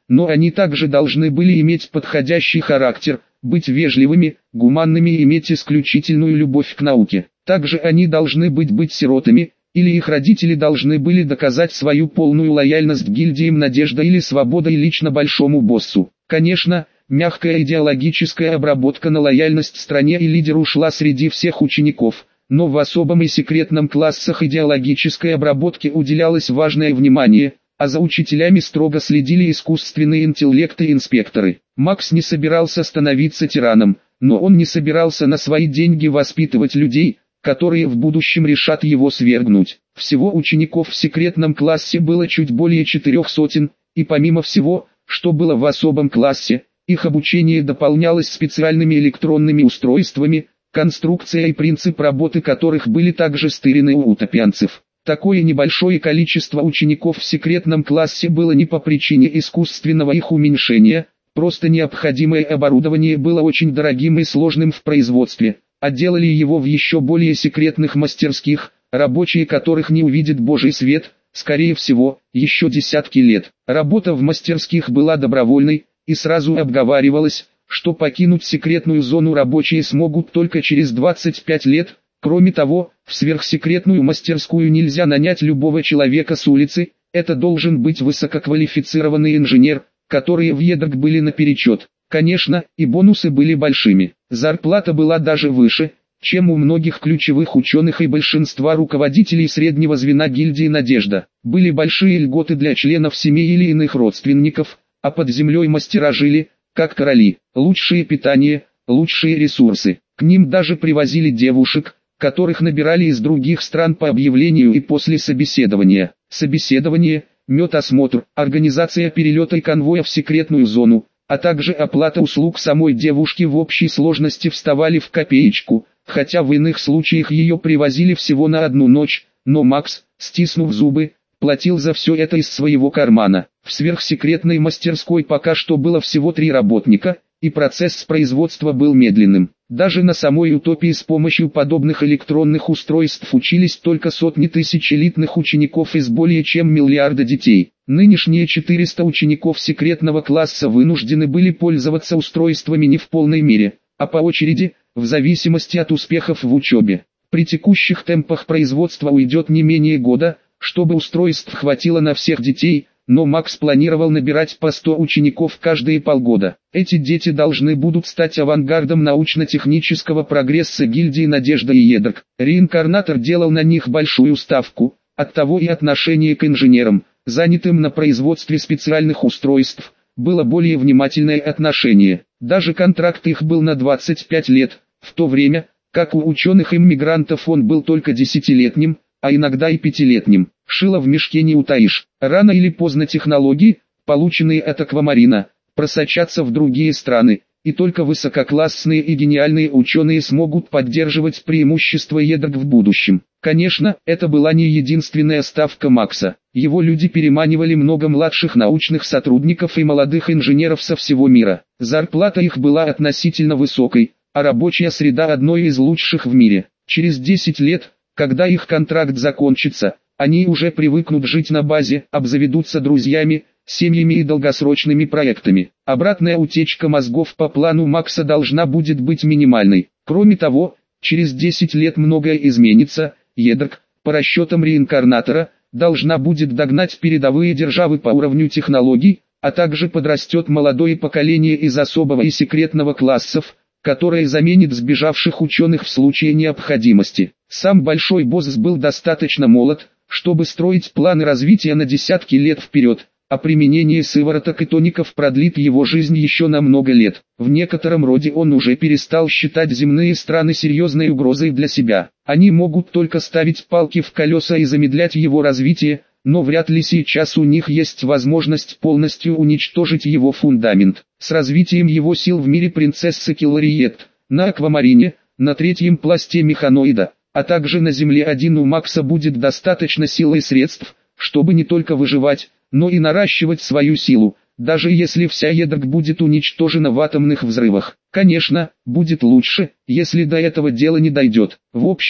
но они также должны были иметь подходящий характер, быть вежливыми, гуманными и иметь исключительную любовь к науке. Также они должны быть сиротами, или их родители должны были доказать свою полную лояльность гильдиям «Надежда» или «Свобода» и лично большому боссу. Конечно, мягкая идеологическая обработка на лояльность стране и лидеру шла среди всех учеников, но в особом и секретном классах идеологической обработке уделялось важное внимание, а за учителями строго следили искусственные интеллекты и инспекторы. Макс не собирался становиться тираном, но он не собирался на свои деньги воспитывать людей, которые в будущем решат его свергнуть. Всего учеников в секретном классе было чуть более 400, и помимо всего, что было в особом классе, их обучение дополнялось специальными электронными устройствами, конструкция и принцип работы которых были также стырены у утопианцев. Такое небольшое количество учеников в секретном классе было не по причине искусственного их уменьшения, просто необходимое оборудование было очень дорогим и сложным в производстве, а делали его в еще более секретных мастерских, рабочие которых не увидит Божий свет, скорее всего, еще десятки лет. Работа в мастерских была добровольной, и сразу обговаривалось, что покинуть секретную зону рабочие смогут только через 25 лет. Кроме того, в сверхсекретную мастерскую нельзя нанять любого человека с улицы, это должен быть высококвалифицированный инженер, которые в Едок были наперечет. Конечно, и бонусы были большими. Зарплата была даже выше, чем у многих ключевых ученых и большинства руководителей среднего звена гильдии «Надежда». Были большие льготы для членов семьи или иных родственников, а под землей мастера жили, как короли. Лучшее питание, лучшие ресурсы. К ним даже привозили девушек, которых набирали из других стран по объявлению и после собеседования. Собеседование, медосмотр, организация перелета и конвоя в секретную зону, а также оплата услуг самой девушки в общей сложности вставали в копеечку, хотя в иных случаях ее привозили всего на одну ночь, но Макс, стиснув зубы, платил за все это из своего кармана. В сверхсекретной мастерской пока что было всего 3 работника, и процесс производства был медленным. Даже на самой утопии с помощью подобных электронных устройств учились только сотни тысяч элитных учеников из более чем миллиарда детей. Нынешние 400 учеников секретного класса вынуждены были пользоваться устройствами не в полной мере, а по очереди, в зависимости от успехов в учебе. При текущих темпах производства уйдет не менее года, чтобы устройств хватило на всех детей, но Макс планировал набирать по 100 учеников каждые полгода. Эти дети должны будут стать авангардом научно-технического прогресса гильдии «Надежда» и Едок. Реинкарнатор делал на них большую ставку, оттого и отношение к инженерам, занятым на производстве специальных устройств, было более внимательное отношение. Даже контракт их был на 25 лет, в то время, как у ученых-иммигрантов он был только 10-летним, а иногда и 5-летним. Шило в мешке не утаишь. Рано или поздно технологии, полученные от Аквамарина, просочатся в другие страны, и только высококлассные и гениальные ученые смогут поддерживать преимущество Едок в будущем. Конечно, это была не единственная ставка Макса. Его люди переманивали много младших научных сотрудников и молодых инженеров со всего мира. Зарплата их была относительно высокой, а рабочая среда одной из лучших в мире. Через 10 лет, когда их контракт закончится, они уже привыкнут жить на базе, обзаведутся друзьями, семьями и долгосрочными проектами. Обратная утечка мозгов по плану Макса должна будет быть минимальной. Кроме того, через 10 лет многое изменится. Едок, по расчетам реинкарнатора, должна будет догнать передовые державы по уровню технологий, а также подрастет молодое поколение из особого и секретного классов, которое заменит сбежавших ученых в случае необходимости. Сам Большой Босс был достаточно молод, чтобы строить планы развития на десятки лет вперед, а применение сывороток и тоников продлит его жизнь еще на много лет. В некотором роде он уже перестал считать земные страны серьезной угрозой для себя. Они могут только ставить палки в колеса и замедлять его развитие, но вряд ли сейчас у них есть возможность полностью уничтожить его фундамент. С развитием его сил в мире принцессы Киллариет, на Аквамарине, на 3-м пласте механоида, а также на Земле один у Макса будет достаточно сил и средств, чтобы не только выживать, но и наращивать свою силу, даже если вся Едок будет уничтожена в атомных взрывах. Конечно, будет лучше, если до этого дело не дойдет. В общем,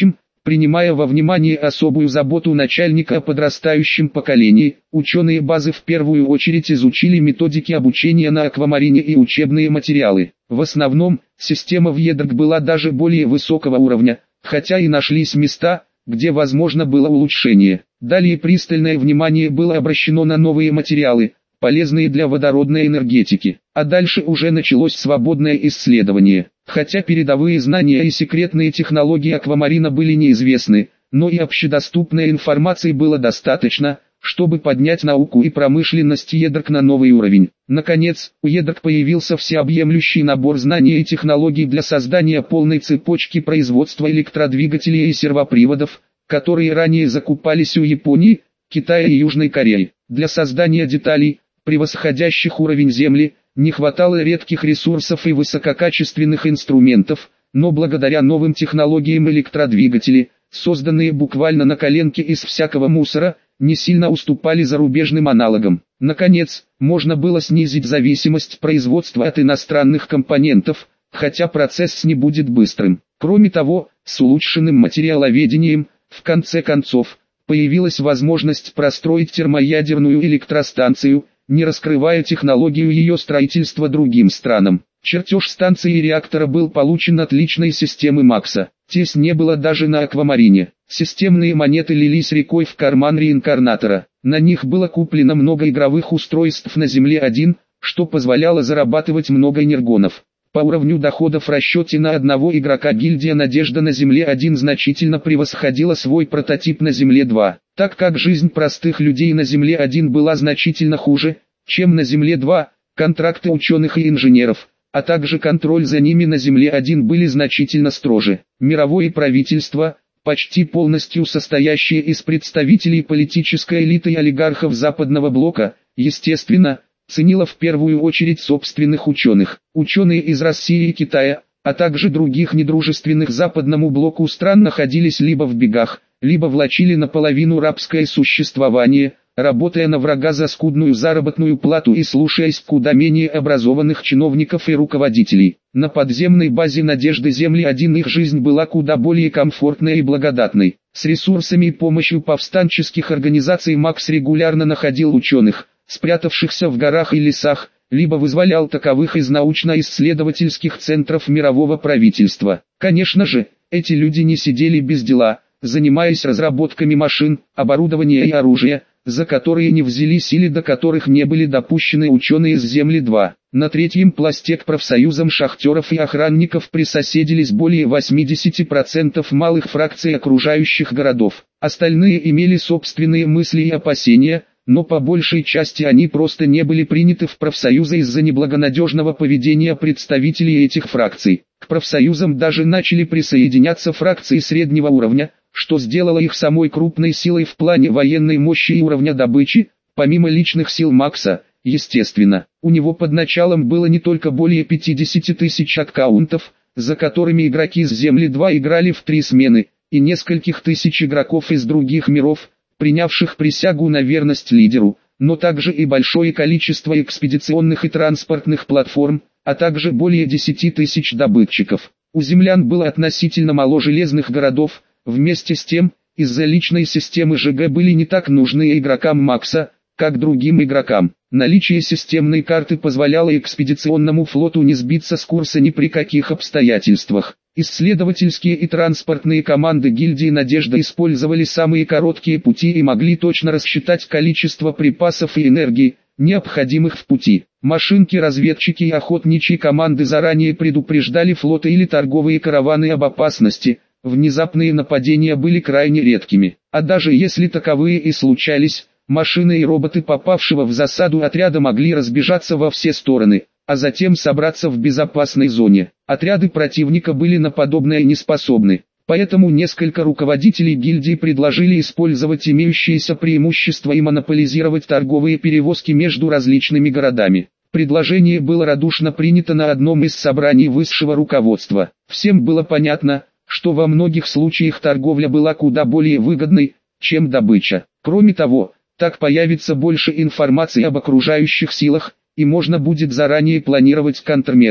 Принимая во внимание особую заботу начальника о подрастающем поколении, ученые базы в первую очередь изучили методики обучения на аквамарине и учебные материалы. В основном, система в ЕДРК была даже более высокого уровня, хотя и нашлись места, где возможно было улучшение. Далее пристальное внимание было обращено на новые материалы, полезные для водородной энергетики. А дальше уже началось свободное исследование. Хотя передовые знания и секретные технологии аквамарина были неизвестны, но и общедоступной информации было достаточно, чтобы поднять науку и промышленность ЕДРК на новый уровень. Наконец, у ЕДРК появился всеобъемлющий набор знаний и технологий для создания полной цепочки производства электродвигателей и сервоприводов, которые ранее закупались у Японии, Китая и Южной Кореи. Для создания деталей, превосходящих уровень Земли, не хватало редких ресурсов и высококачественных инструментов, но благодаря новым технологиям электродвигатели, созданные буквально на коленке из всякого мусора, не сильно уступали зарубежным аналогам. Наконец, можно было снизить зависимость производства от иностранных компонентов, хотя процесс не будет быстрым. Кроме того, с улучшенным материаловедением, в конце концов, появилась возможность простроить термоядерную электростанцию, не раскрывая технологию ее строительства другим странам. Чертеж станции и реактора был получен от личной системы Макса. Тесть не было даже на аквамарине. Системные монеты лились рекой в карман реинкарнатора. На них было куплено много игровых устройств на Земле-1, что позволяло зарабатывать много энергонов. По уровню доходов в расчете на одного игрока гильдия «Надежда» на Земле-1 значительно превосходила свой прототип на Земле-2, так как жизнь простых людей на Земле-1 была значительно хуже, чем на Земле-2, контракты ученых и инженеров, а также контроль за ними на Земле-1 были значительно строже. Мировое правительство, почти полностью состоящее из представителей политической элиты и олигархов Западного блока, естественно, ценила в первую очередь собственных ученых. Ученые из России и Китая, а также других недружественных Западному блоку стран находились либо в бегах, либо влачили наполовину рабское существование, работая на врага за скудную заработную плату и слушаясь куда менее образованных чиновников и руководителей. На подземной базе «Надежды» Земли-1 их жизнь была куда более комфортной и благодатной. С ресурсами и помощью повстанческих организаций Макс регулярно находил ученых, спрятавшихся в горах и лесах, либо вызволял таковых из научно-исследовательских центров мирового правительства. Конечно же, эти люди не сидели без дела, занимаясь разработками машин, оборудования и оружия, за которые не взялись или до которых не были допущены ученые с Земли-2. На третьем пласте к профсоюзам шахтеров и охранников присоседились более 80% малых фракций окружающих городов. Остальные имели собственные мысли и опасения, но по большей части они просто не были приняты в профсоюзы из-за неблагонадежного поведения представителей этих фракций. К профсоюзам даже начали присоединяться фракции среднего уровня, что сделало их самой крупной силой в плане военной мощи и уровня добычи, помимо личных сил Макса, естественно. У него под началом было не только более 50 тысяч аккаунтов, за которыми игроки с Земли-2 играли в 3 смены, и нескольких тысяч игроков из других миров, принявших присягу на верность лидеру, но также и большое количество экспедиционных и транспортных платформ, а также более 10 тысяч добытчиков. У землян было относительно мало железных городов, вместе с тем, из-за личной системы ЖГ были не так нужны игрокам Макса, как другим игрокам. Наличие системной карты позволяло экспедиционному флоту не сбиться с курса ни при каких обстоятельствах. Исследовательские и транспортные команды гильдии «Надежда» использовали самые короткие пути и могли точно рассчитать количество припасов и энергии, необходимых в пути. Машинки-разведчики и охотничьи команды заранее предупреждали флоты или торговые караваны об опасности. Внезапные нападения были крайне редкими. А даже если таковые и случались, машины и роботы попавшего в засаду отряда могли разбежаться во все стороны, а затем собраться в безопасной зоне. Отряды противника были на подобное не способны. Поэтому несколько руководителей гильдии предложили использовать имеющиеся преимущества и монополизировать торговые перевозки между различными городами. Предложение было радушно принято на одном из собраний высшего руководства. Всем было понятно, что во многих случаях торговля была куда более выгодной, чем добыча. Кроме того, так появится больше информации об окружающих силах, и можно будет заранее планировать контрмеры.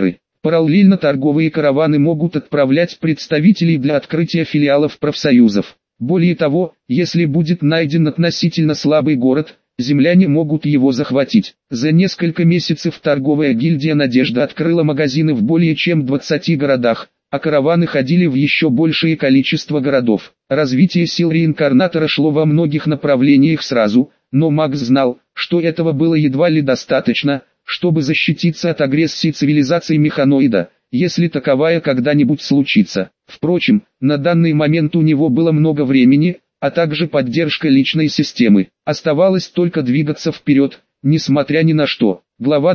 Параллельно торговые караваны могут отправлять представителей для открытия филиалов профсоюзов. Более того, если будет найден относительно слабый город, земляне могут его захватить. За несколько месяцев торговая гильдия «Надежда» открыла магазины в более чем 20 городах, а караваны ходили в еще большее количество городов. Развитие сил реинкарнатора шло во многих направлениях сразу, но Макс знал, что этого было едва ли достаточно, чтобы защититься от агрессии цивилизации механоида, если таковая когда-нибудь случится. Впрочем, на данный момент у него было много времени, а также поддержка личной системы. Оставалось только двигаться вперед, несмотря ни на что. Глава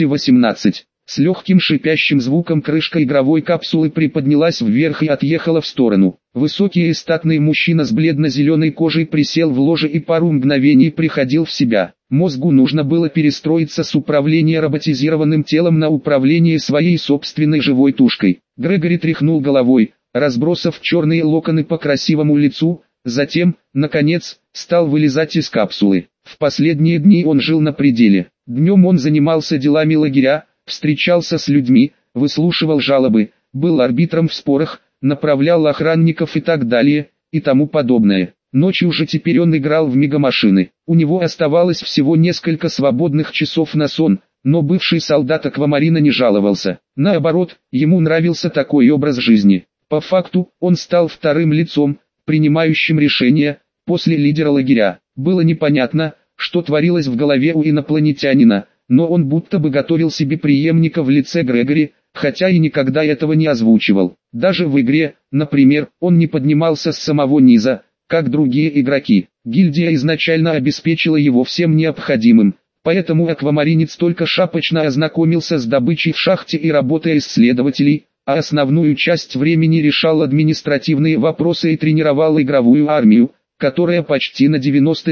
218. С легким шипящим звуком крышка игровой капсулы приподнялась вверх и отъехала в сторону. Высокий и статный мужчина с бледно-зеленой кожей присел в ложе и пару мгновений приходил в себя. Мозгу нужно было перестроиться с управления роботизированным телом на управление своей собственной живой тушкой. Грегори тряхнул головой, разбросав черные локоны по красивому лицу, затем, наконец, стал вылезать из капсулы. В последние дни он жил на пределе. Днем он занимался делами лагеря, встречался с людьми, выслушивал жалобы, был арбитром в спорах, направлял охранников и так далее, и тому подобное. Ночью же теперь он играл в мегамашины. У него оставалось всего несколько свободных часов на сон, но бывший солдат Аквамарина не жаловался. Наоборот, ему нравился такой образ жизни. По факту, он стал вторым лицом, принимающим решения, после лидера лагеря. Было непонятно, что творилось в голове у инопланетянина, но он будто бы готовил себе преемника в лице Грегори, хотя и никогда этого не озвучивал. Даже в игре, например, он не поднимался с самого низа, как другие игроки. Гильдия изначально обеспечила его всем необходимым, поэтому аквамаринец только шапочно ознакомился с добычей в шахте и работой исследователей, а основную часть времени решал административные вопросы и тренировал игровую армию, которая почти на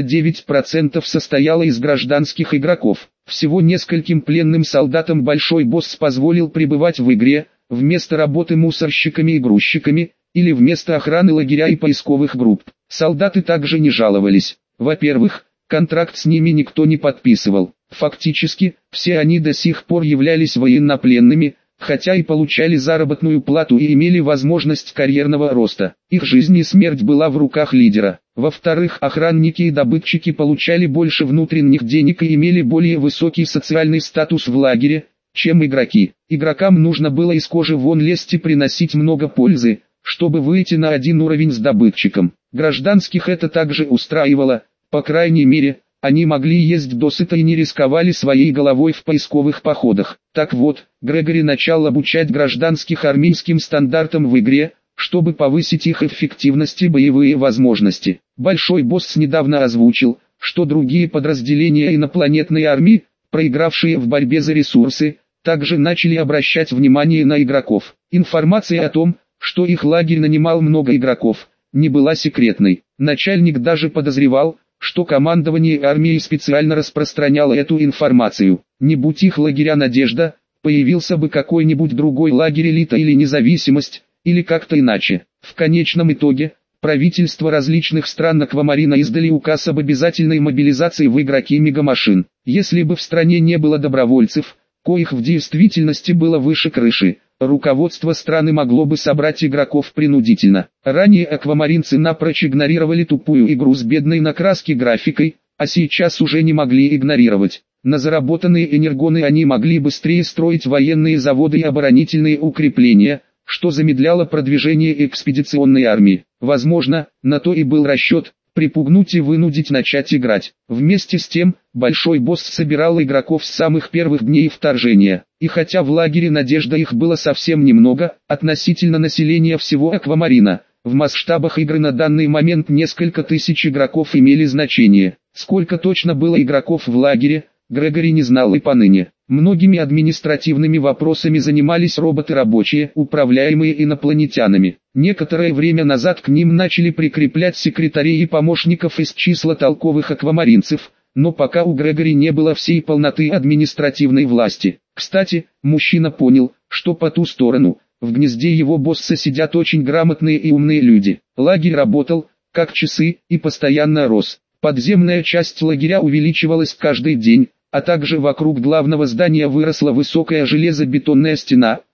99% состояла из гражданских игроков. Всего нескольким пленным солдатам большой босс позволил пребывать в игре, вместо работы мусорщиками и грузчиками, или вместо охраны лагеря и поисковых групп. Солдаты также не жаловались. Во-первых, контракт с ними никто не подписывал. Фактически, все они до сих пор являлись военнопленными, хотя и получали заработную плату и имели возможность карьерного роста. Их жизнь и смерть была в руках лидера. Во-вторых, охранники и добытчики получали больше внутренних денег и имели более высокий социальный статус в лагере, чем игроки. Игрокам нужно было из кожи вон лезть и приносить много пользы, чтобы выйти на один уровень с добытчиком. Гражданских это также устраивало, по крайней мере, они могли есть досыта и не рисковали своей головой в поисковых походах. Так вот, Грегори начал обучать гражданских армейским стандартам в игре, чтобы повысить их эффективность и боевые возможности. Большой босс недавно озвучил, что другие подразделения инопланетной армии, проигравшие в борьбе за ресурсы, также начали обращать внимание на игроков. Информация о том, что их лагерь нанимал много игроков, не была секретной. Начальник даже подозревал, что командование армии специально распространяло эту информацию. Не будь их лагеря «Надежда», появился бы какой-нибудь другой лагерь «Элита» или «Независимость», или как-то иначе. В конечном итоге, правительства различных стран Аквамарина издали указ об обязательной мобилизации в игроки мегамашин. Если бы в стране не было добровольцев, коих в действительности было выше крыши, руководство страны могло бы собрать игроков принудительно. Ранее аквамаринцы напрочь игнорировали тупую игру с бедной на краске графикой, а сейчас уже не могли игнорировать. На заработанные энергоны они могли быстрее строить военные заводы и оборонительные укрепления, что замедляло продвижение экспедиционной армии. Возможно, на то и был расчет, припугнуть и вынудить начать играть. Вместе с тем, большой босс собирал игроков с самых первых дней вторжения. И хотя в лагере «Надежда» их было совсем немного, относительно населения всего Аквамарина, в масштабах игры на данный момент несколько тысяч игроков имели значение. Сколько точно было игроков в лагере, Грегори не знал и поныне. Многими административными вопросами занимались роботы-рабочие, управляемые инопланетянами. Некоторое время назад к ним начали прикреплять секретарей и помощников из числа толковых аквамаринцев, но пока у Грегори не было всей полноты административной власти. Кстати, мужчина понял, что по ту сторону, в гнезде его босса сидят очень грамотные и умные люди. Лагерь работал, как часы, и постоянно рос. Подземная часть лагеря увеличивалась каждый день, а также вокруг главного здания выросла высокая железобетонная стена,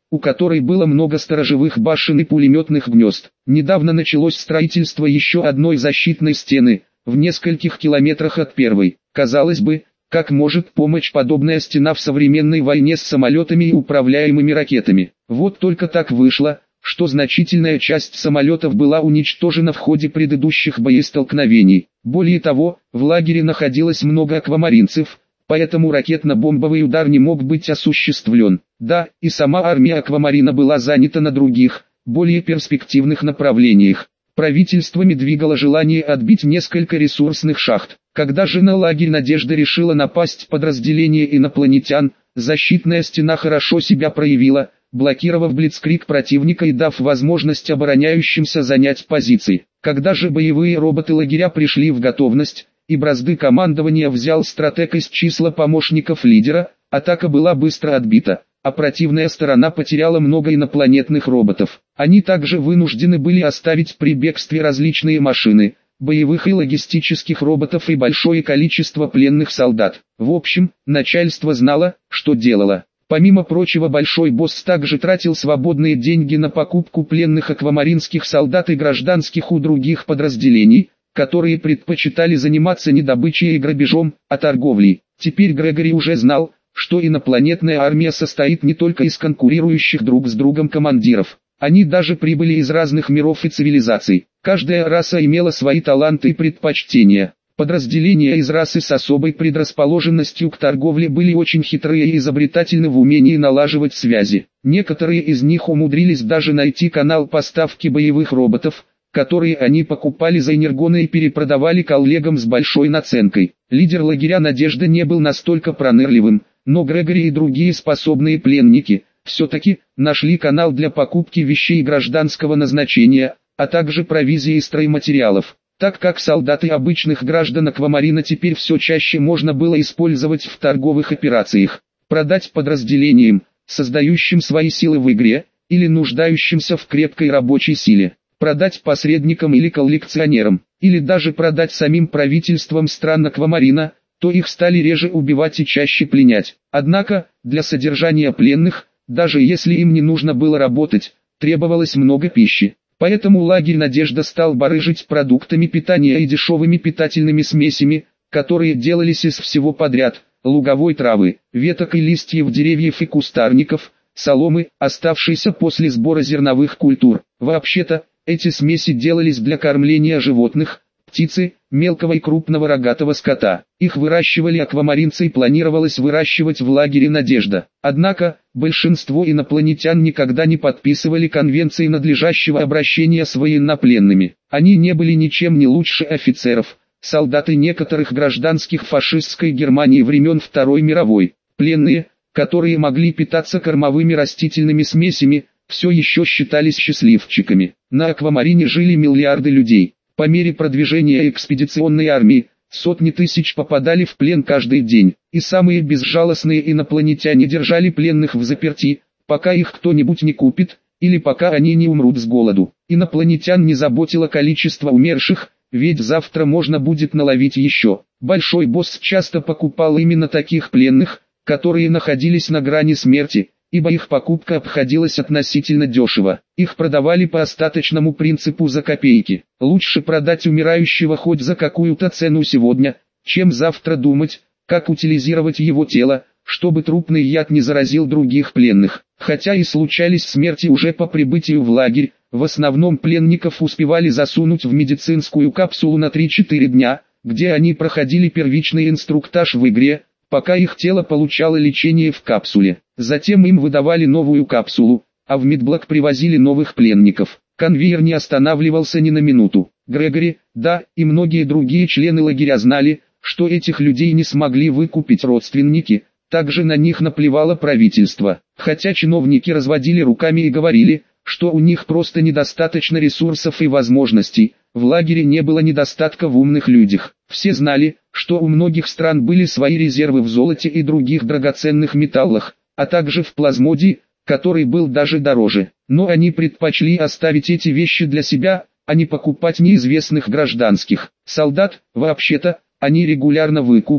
у которой было много сторожевых башен и пулеметных гнезд. Недавно началось строительство еще одной защитной стены, в нескольких километрах от первой. Казалось бы, как может помочь подобная стена в современной войне с самолетами и управляемыми ракетами? Вот только так вышло, что значительная часть самолетов была уничтожена в ходе предыдущих боестолкновений. Более того, в лагере находилось много аквамаринцев, поэтому ракетно-бомбовый удар не мог быть осуществлен. Да, и сама армия Аквамарина была занята на других, более перспективных направлениях. Правительствами двигало желание отбить несколько ресурсных шахт. Когда же на лагерь «Надежда» решила напасть подразделение инопланетян, защитная стена хорошо себя проявила, блокировав блицкриг противника и дав возможность обороняющимся занять позиции. Когда же боевые роботы лагеря пришли в готовность, и бразды командования взял стратег из числа помощников лидера, атака была быстро отбита, а противная сторона потеряла много инопланетных роботов. Они также вынуждены были оставить при бегстве различные машины, боевых и логистических роботов и большое количество пленных солдат. В общем, начальство знало, что делало. Помимо прочего, большой босс также тратил свободные деньги на покупку пленных аквамаринских солдат и гражданских у других подразделений, которые предпочитали заниматься не добычей и грабежом, а торговлей. Теперь Грегори уже знал, что инопланетная армия состоит не только из конкурирующих друг с другом командиров. Они даже прибыли из разных миров и цивилизаций. Каждая раса имела свои таланты и предпочтения. Подразделения из расы с особой предрасположенностью к торговле были очень хитрые и изобретательны в умении налаживать связи. Некоторые из них умудрились даже найти канал поставки боевых роботов, которые они покупали за энергоны и перепродавали коллегам с большой наценкой. Лидер лагеря «Надежда» не был настолько пронырливым, но Грегори и другие способные пленники все-таки нашли канал для покупки вещей гражданского назначения, а также провизии и стройматериалов. Так как солдаты обычных граждан Аквамарина теперь все чаще можно было использовать в торговых операциях, продать подразделениям, создающим свои силы в игре, или нуждающимся в крепкой рабочей силе, продать посредникам или коллекционерам, или даже продать самим правительствам стран Аквамарина, то их стали реже убивать и чаще пленять. Однако, для содержания пленных, даже если им не нужно было работать, требовалось много пищи. Поэтому лагерь «Надежда» стал барыжить продуктами питания и дешевыми питательными смесями, которые делались из всего подряд: луговой травы, веток и листьев деревьев и кустарников, соломы, оставшейся после сбора зерновых культур. Вообще-то, эти смеси делались для кормления животных, птицы, мелкого и крупного рогатого скота. Их выращивали аквамаринцы и планировалось выращивать в лагере «Надежда». Однако, большинство инопланетян никогда не подписывали конвенции надлежащего обращения с военнопленными. Они не были ничем не лучше офицеров, солдат и некоторых гражданских фашистской Германии времен Второй мировой. Пленные, которые могли питаться кормовыми растительными смесями, все еще считались счастливчиками. На Аквамарине жили миллиарды людей. По мере продвижения экспедиционной армии, сотни тысяч попадали в плен каждый день, и самые безжалостные инопланетяне держали пленных в заперти, пока их кто-нибудь не купит, или пока они не умрут с голоду. Инопланетян не заботило количество умерших, ведь завтра можно будет наловить еще. Большой босс часто покупал именно таких пленных, которые находились на грани смерти, ибо их покупка обходилась относительно дешево. Их продавали по остаточному принципу за копейки. Лучше продать умирающего хоть за какую-то цену сегодня, чем завтра думать, как утилизировать его тело, чтобы трупный яд не заразил других пленных. Хотя и случались смерти уже по прибытию в лагерь, в основном пленников успевали засунуть в медицинскую капсулу на 3-4 дня, где они проходили первичный инструктаж в игре, пока их тело получало лечение в капсуле. Затем им выдавали новую капсулу, а в медблок привозили новых пленников. Конвейер не останавливался ни на минуту. Грегори, да, и многие другие члены лагеря знали, что этих людей не смогли выкупить родственники, также на них наплевало правительство. Хотя чиновники разводили руками и говорили, что у них просто недостаточно ресурсов и возможностей, в лагере не было недостатка в умных людях. Все знали, что у многих стран были свои резервы в золоте и других драгоценных металлах, а также в плазмодии, который был даже дороже. Но они предпочли оставить эти вещи для себя, а не покупать неизвестных гражданских солдат. Вообще-то, они регулярно выкупали,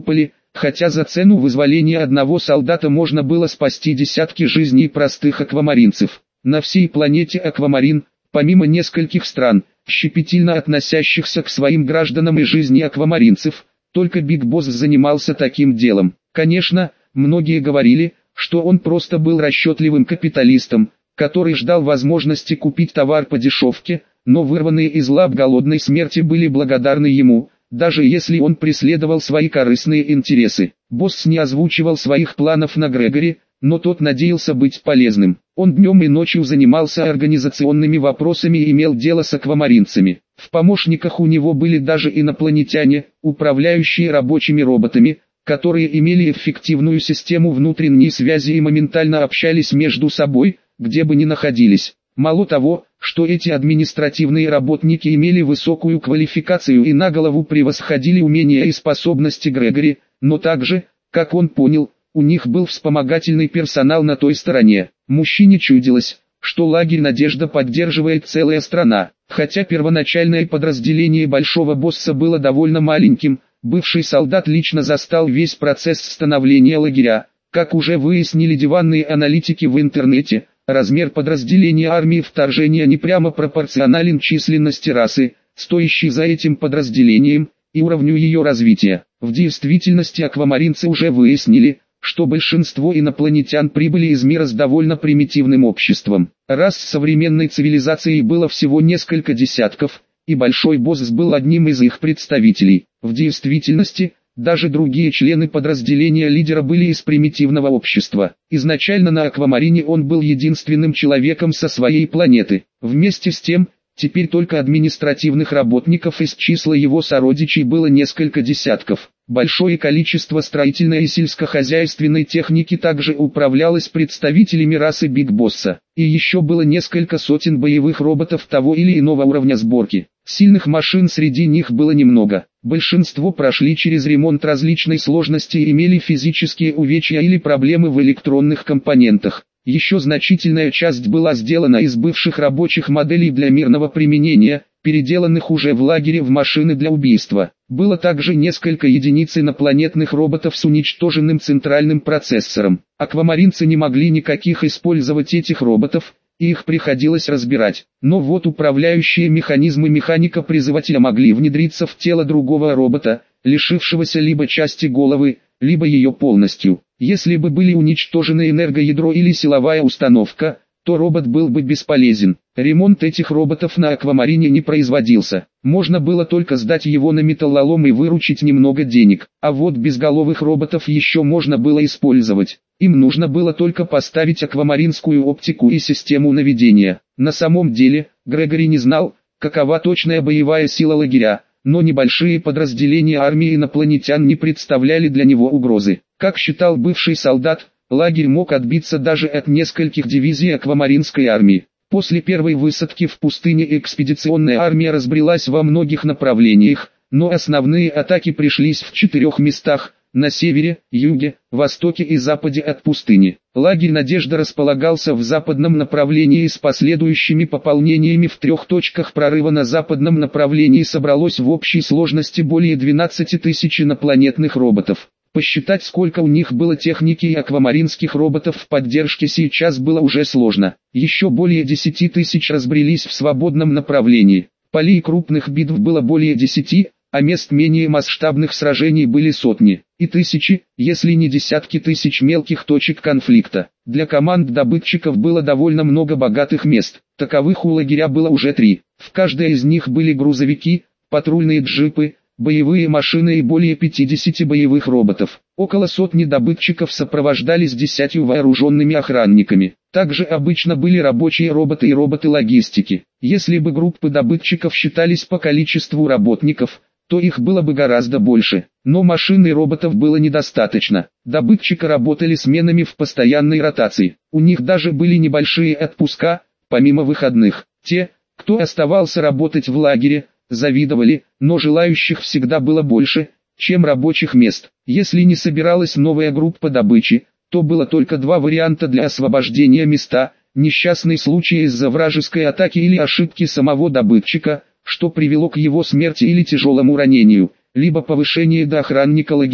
хотя за цену вызволения одного солдата можно было спасти десятки жизней простых аквамаринцев. На всей планете Аквамарин, помимо нескольких стран, щепетильно относящихся к своим гражданам и жизни аквамаринцев, только Биг Босс занимался таким делом. Конечно, многие говорили, что он просто был расчетливым капиталистом, который ждал возможности купить товар по дешевке, но вырванные из лап голодной смерти были благодарны ему, даже если он преследовал свои корыстные интересы. Босс не озвучивал своих планов на Грегори, но тот надеялся быть полезным. Он днем и ночью занимался организационными вопросами и имел дело с аквамаринцами. В помощниках у него были даже инопланетяне, управляющие рабочими роботами, которые имели эффективную систему внутренней связи и моментально общались между собой, где бы ни находились. Мало того, что эти административные работники имели высокую квалификацию и на голову превосходили умения и способности Грегори, но также, как он понял, у них был вспомогательный персонал на той стороне. Мужчине чудилось, что лагерь «Надежда» поддерживает целая страна. Хотя первоначальное подразделение Большого Босса было довольно маленьким, бывший солдат лично застал весь процесс становления лагеря. Как уже выяснили диванные аналитики в интернете, размер подразделения армии вторжения не прямо пропорционален численности расы, стоящей за этим подразделением, и уровню ее развития. В действительности аквамаринцы уже выяснили, что большинство инопланетян прибыли из мира с довольно примитивным обществом. Рас современной цивилизации было всего несколько десятков, и Большой Босс был одним из их представителей. В действительности, даже другие члены подразделения лидера были из примитивного общества. Изначально на Аквамарине он был единственным человеком со своей планеты. Вместе с тем, теперь только административных работников из числа его сородичей было несколько десятков. Большое количество строительной и сельскохозяйственной техники также управлялось представителями расы Биг Босса. И еще было несколько сотен боевых роботов того или иного уровня сборки. Сильных машин среди них было немного. Большинство прошли через ремонт различной сложности и имели физические увечья или проблемы в электронных компонентах. Еще значительная часть была сделана из бывших рабочих моделей для мирного применения, переделанных уже в лагере в машины для убийства. Было также несколько единиц инопланетных роботов с уничтоженным центральным процессором. Аквамаринцы не могли никаких использовать этих роботов, и их приходилось разбирать. Но вот управляющие механизмы механика-призывателя могли внедриться в тело другого робота, лишившегося либо части головы, либо ее полностью. Если бы были уничтожены энергоядро или силовая установка, то робот был бы бесполезен. Ремонт этих роботов на Аквамарине не производился. Можно было только сдать его на металлолом и выручить немного денег. А вот безголовых роботов еще можно было использовать. Им нужно было только поставить аквамаринскую оптику и систему наведения. На самом деле, Грегори не знал, какова точная боевая сила лагеря, но небольшие подразделения армии инопланетян не представляли для него угрозы. Как считал бывший солдат, лагерь мог отбиться даже от нескольких дивизий аквамаринской армии. После первой высадки в пустыне экспедиционная армия разбрелась во многих направлениях, но основные атаки пришлись в 4 местах: на севере, юге, востоке и западе от пустыни. Лагерь «Надежда» располагался в западном направлении с последующими пополнениями в 3 точках прорыва. На западном направлении собралось в общей сложности более 12 тысяч инопланетных роботов. Посчитать, сколько у них было техники и аквамаринских роботов в поддержке, сейчас было уже сложно. Еще более 10 тысяч разбрелись в свободном направлении. Полей крупных битв было более 10, а мест менее масштабных сражений были сотни и тысячи, если не десятки тысяч мелких точек конфликта. Для команд добытчиков было довольно много богатых мест. Таковых у лагеря было уже 3. В каждой из них были грузовики, патрульные джипы, боевые машины и более 50 боевых роботов. Около сотни добытчиков сопровождались 10 вооруженными охранниками. Также обычно были рабочие роботы и роботы логистики. Если бы группы добытчиков считались по количеству работников, то их было бы гораздо больше. Но машин и роботов было недостаточно. Добытчики работали сменами в постоянной ротации. У них даже были небольшие отпуска, помимо выходных. Те, кто оставался работать в лагере, завидовали, но желающих всегда было больше, чем рабочих мест. Если не собиралась новая группа добычи, то было только 2 варианта для освобождения места: несчастный случай из-за вражеской атаки или ошибки самого добытчика, что привело к его смерти или тяжелому ранению, либо повышение до охранника лагеря.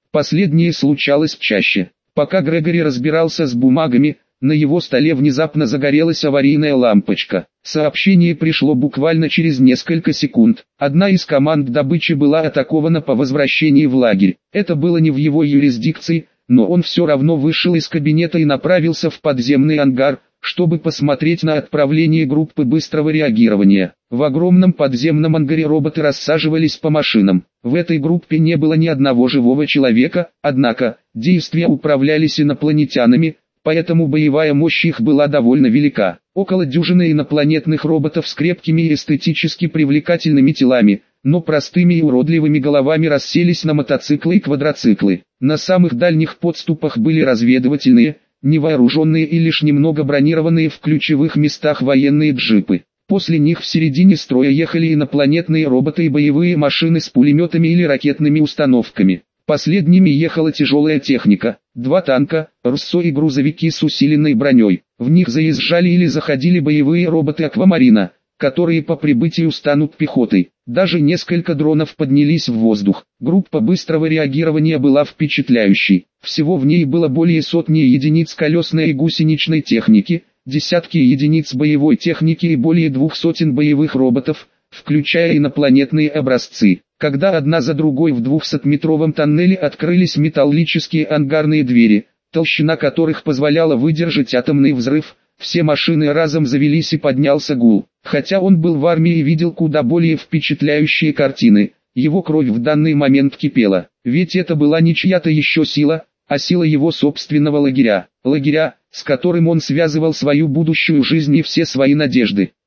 Последнее случалось чаще. Пока Грегори разбирался с бумагами, на его столе внезапно загорелась аварийная лампочка. Сообщение пришло буквально через несколько секунд. Одна из команд добычи была атакована по возвращении в лагерь. Это было не в его юрисдикции, но он все равно вышел из кабинета и направился в подземный ангар, чтобы посмотреть на отправление группы быстрого реагирования. В огромном подземном ангаре роботы рассаживались по машинам. В этой группе не было ни одного живого человека, однако, действия управлялись инопланетянами, поэтому боевая мощь их была довольно велика. Около дюжины инопланетных роботов с крепкими и эстетически привлекательными телами, но простыми и уродливыми головами расселись на мотоциклы и квадроциклы. На самых дальних подступах были разведывательные, невооруженные и лишь немного бронированные в ключевых местах военные джипы. После них в середине строя ехали инопланетные роботы и боевые машины с пулеметами или ракетными установками. Последними ехала тяжелая техника, 2 танка, РСО и грузовики с усиленной броней. В них заезжали или заходили боевые роботы Аквамарина, которые по прибытию станут пехотой. Даже несколько дронов поднялись в воздух. Группа быстрого реагирования была впечатляющей. Всего в ней было более сотни единиц колесной и гусеничной техники, десятки единиц боевой техники и более 200 боевых роботов, включая инопланетные образцы. Когда одна за другой в 200-метровом тоннеле открылись металлические ангарные двери, толщина которых позволяла выдержать атомный взрыв, все машины разом завелись и поднялся гул. Хотя он был в армии и видел куда более впечатляющие картины, его кровь в данный момент кипела. Ведь это была не чья-то еще сила, а сила его собственного лагеря. Лагеря, с которым он связывал свою будущую жизнь и все свои надежды.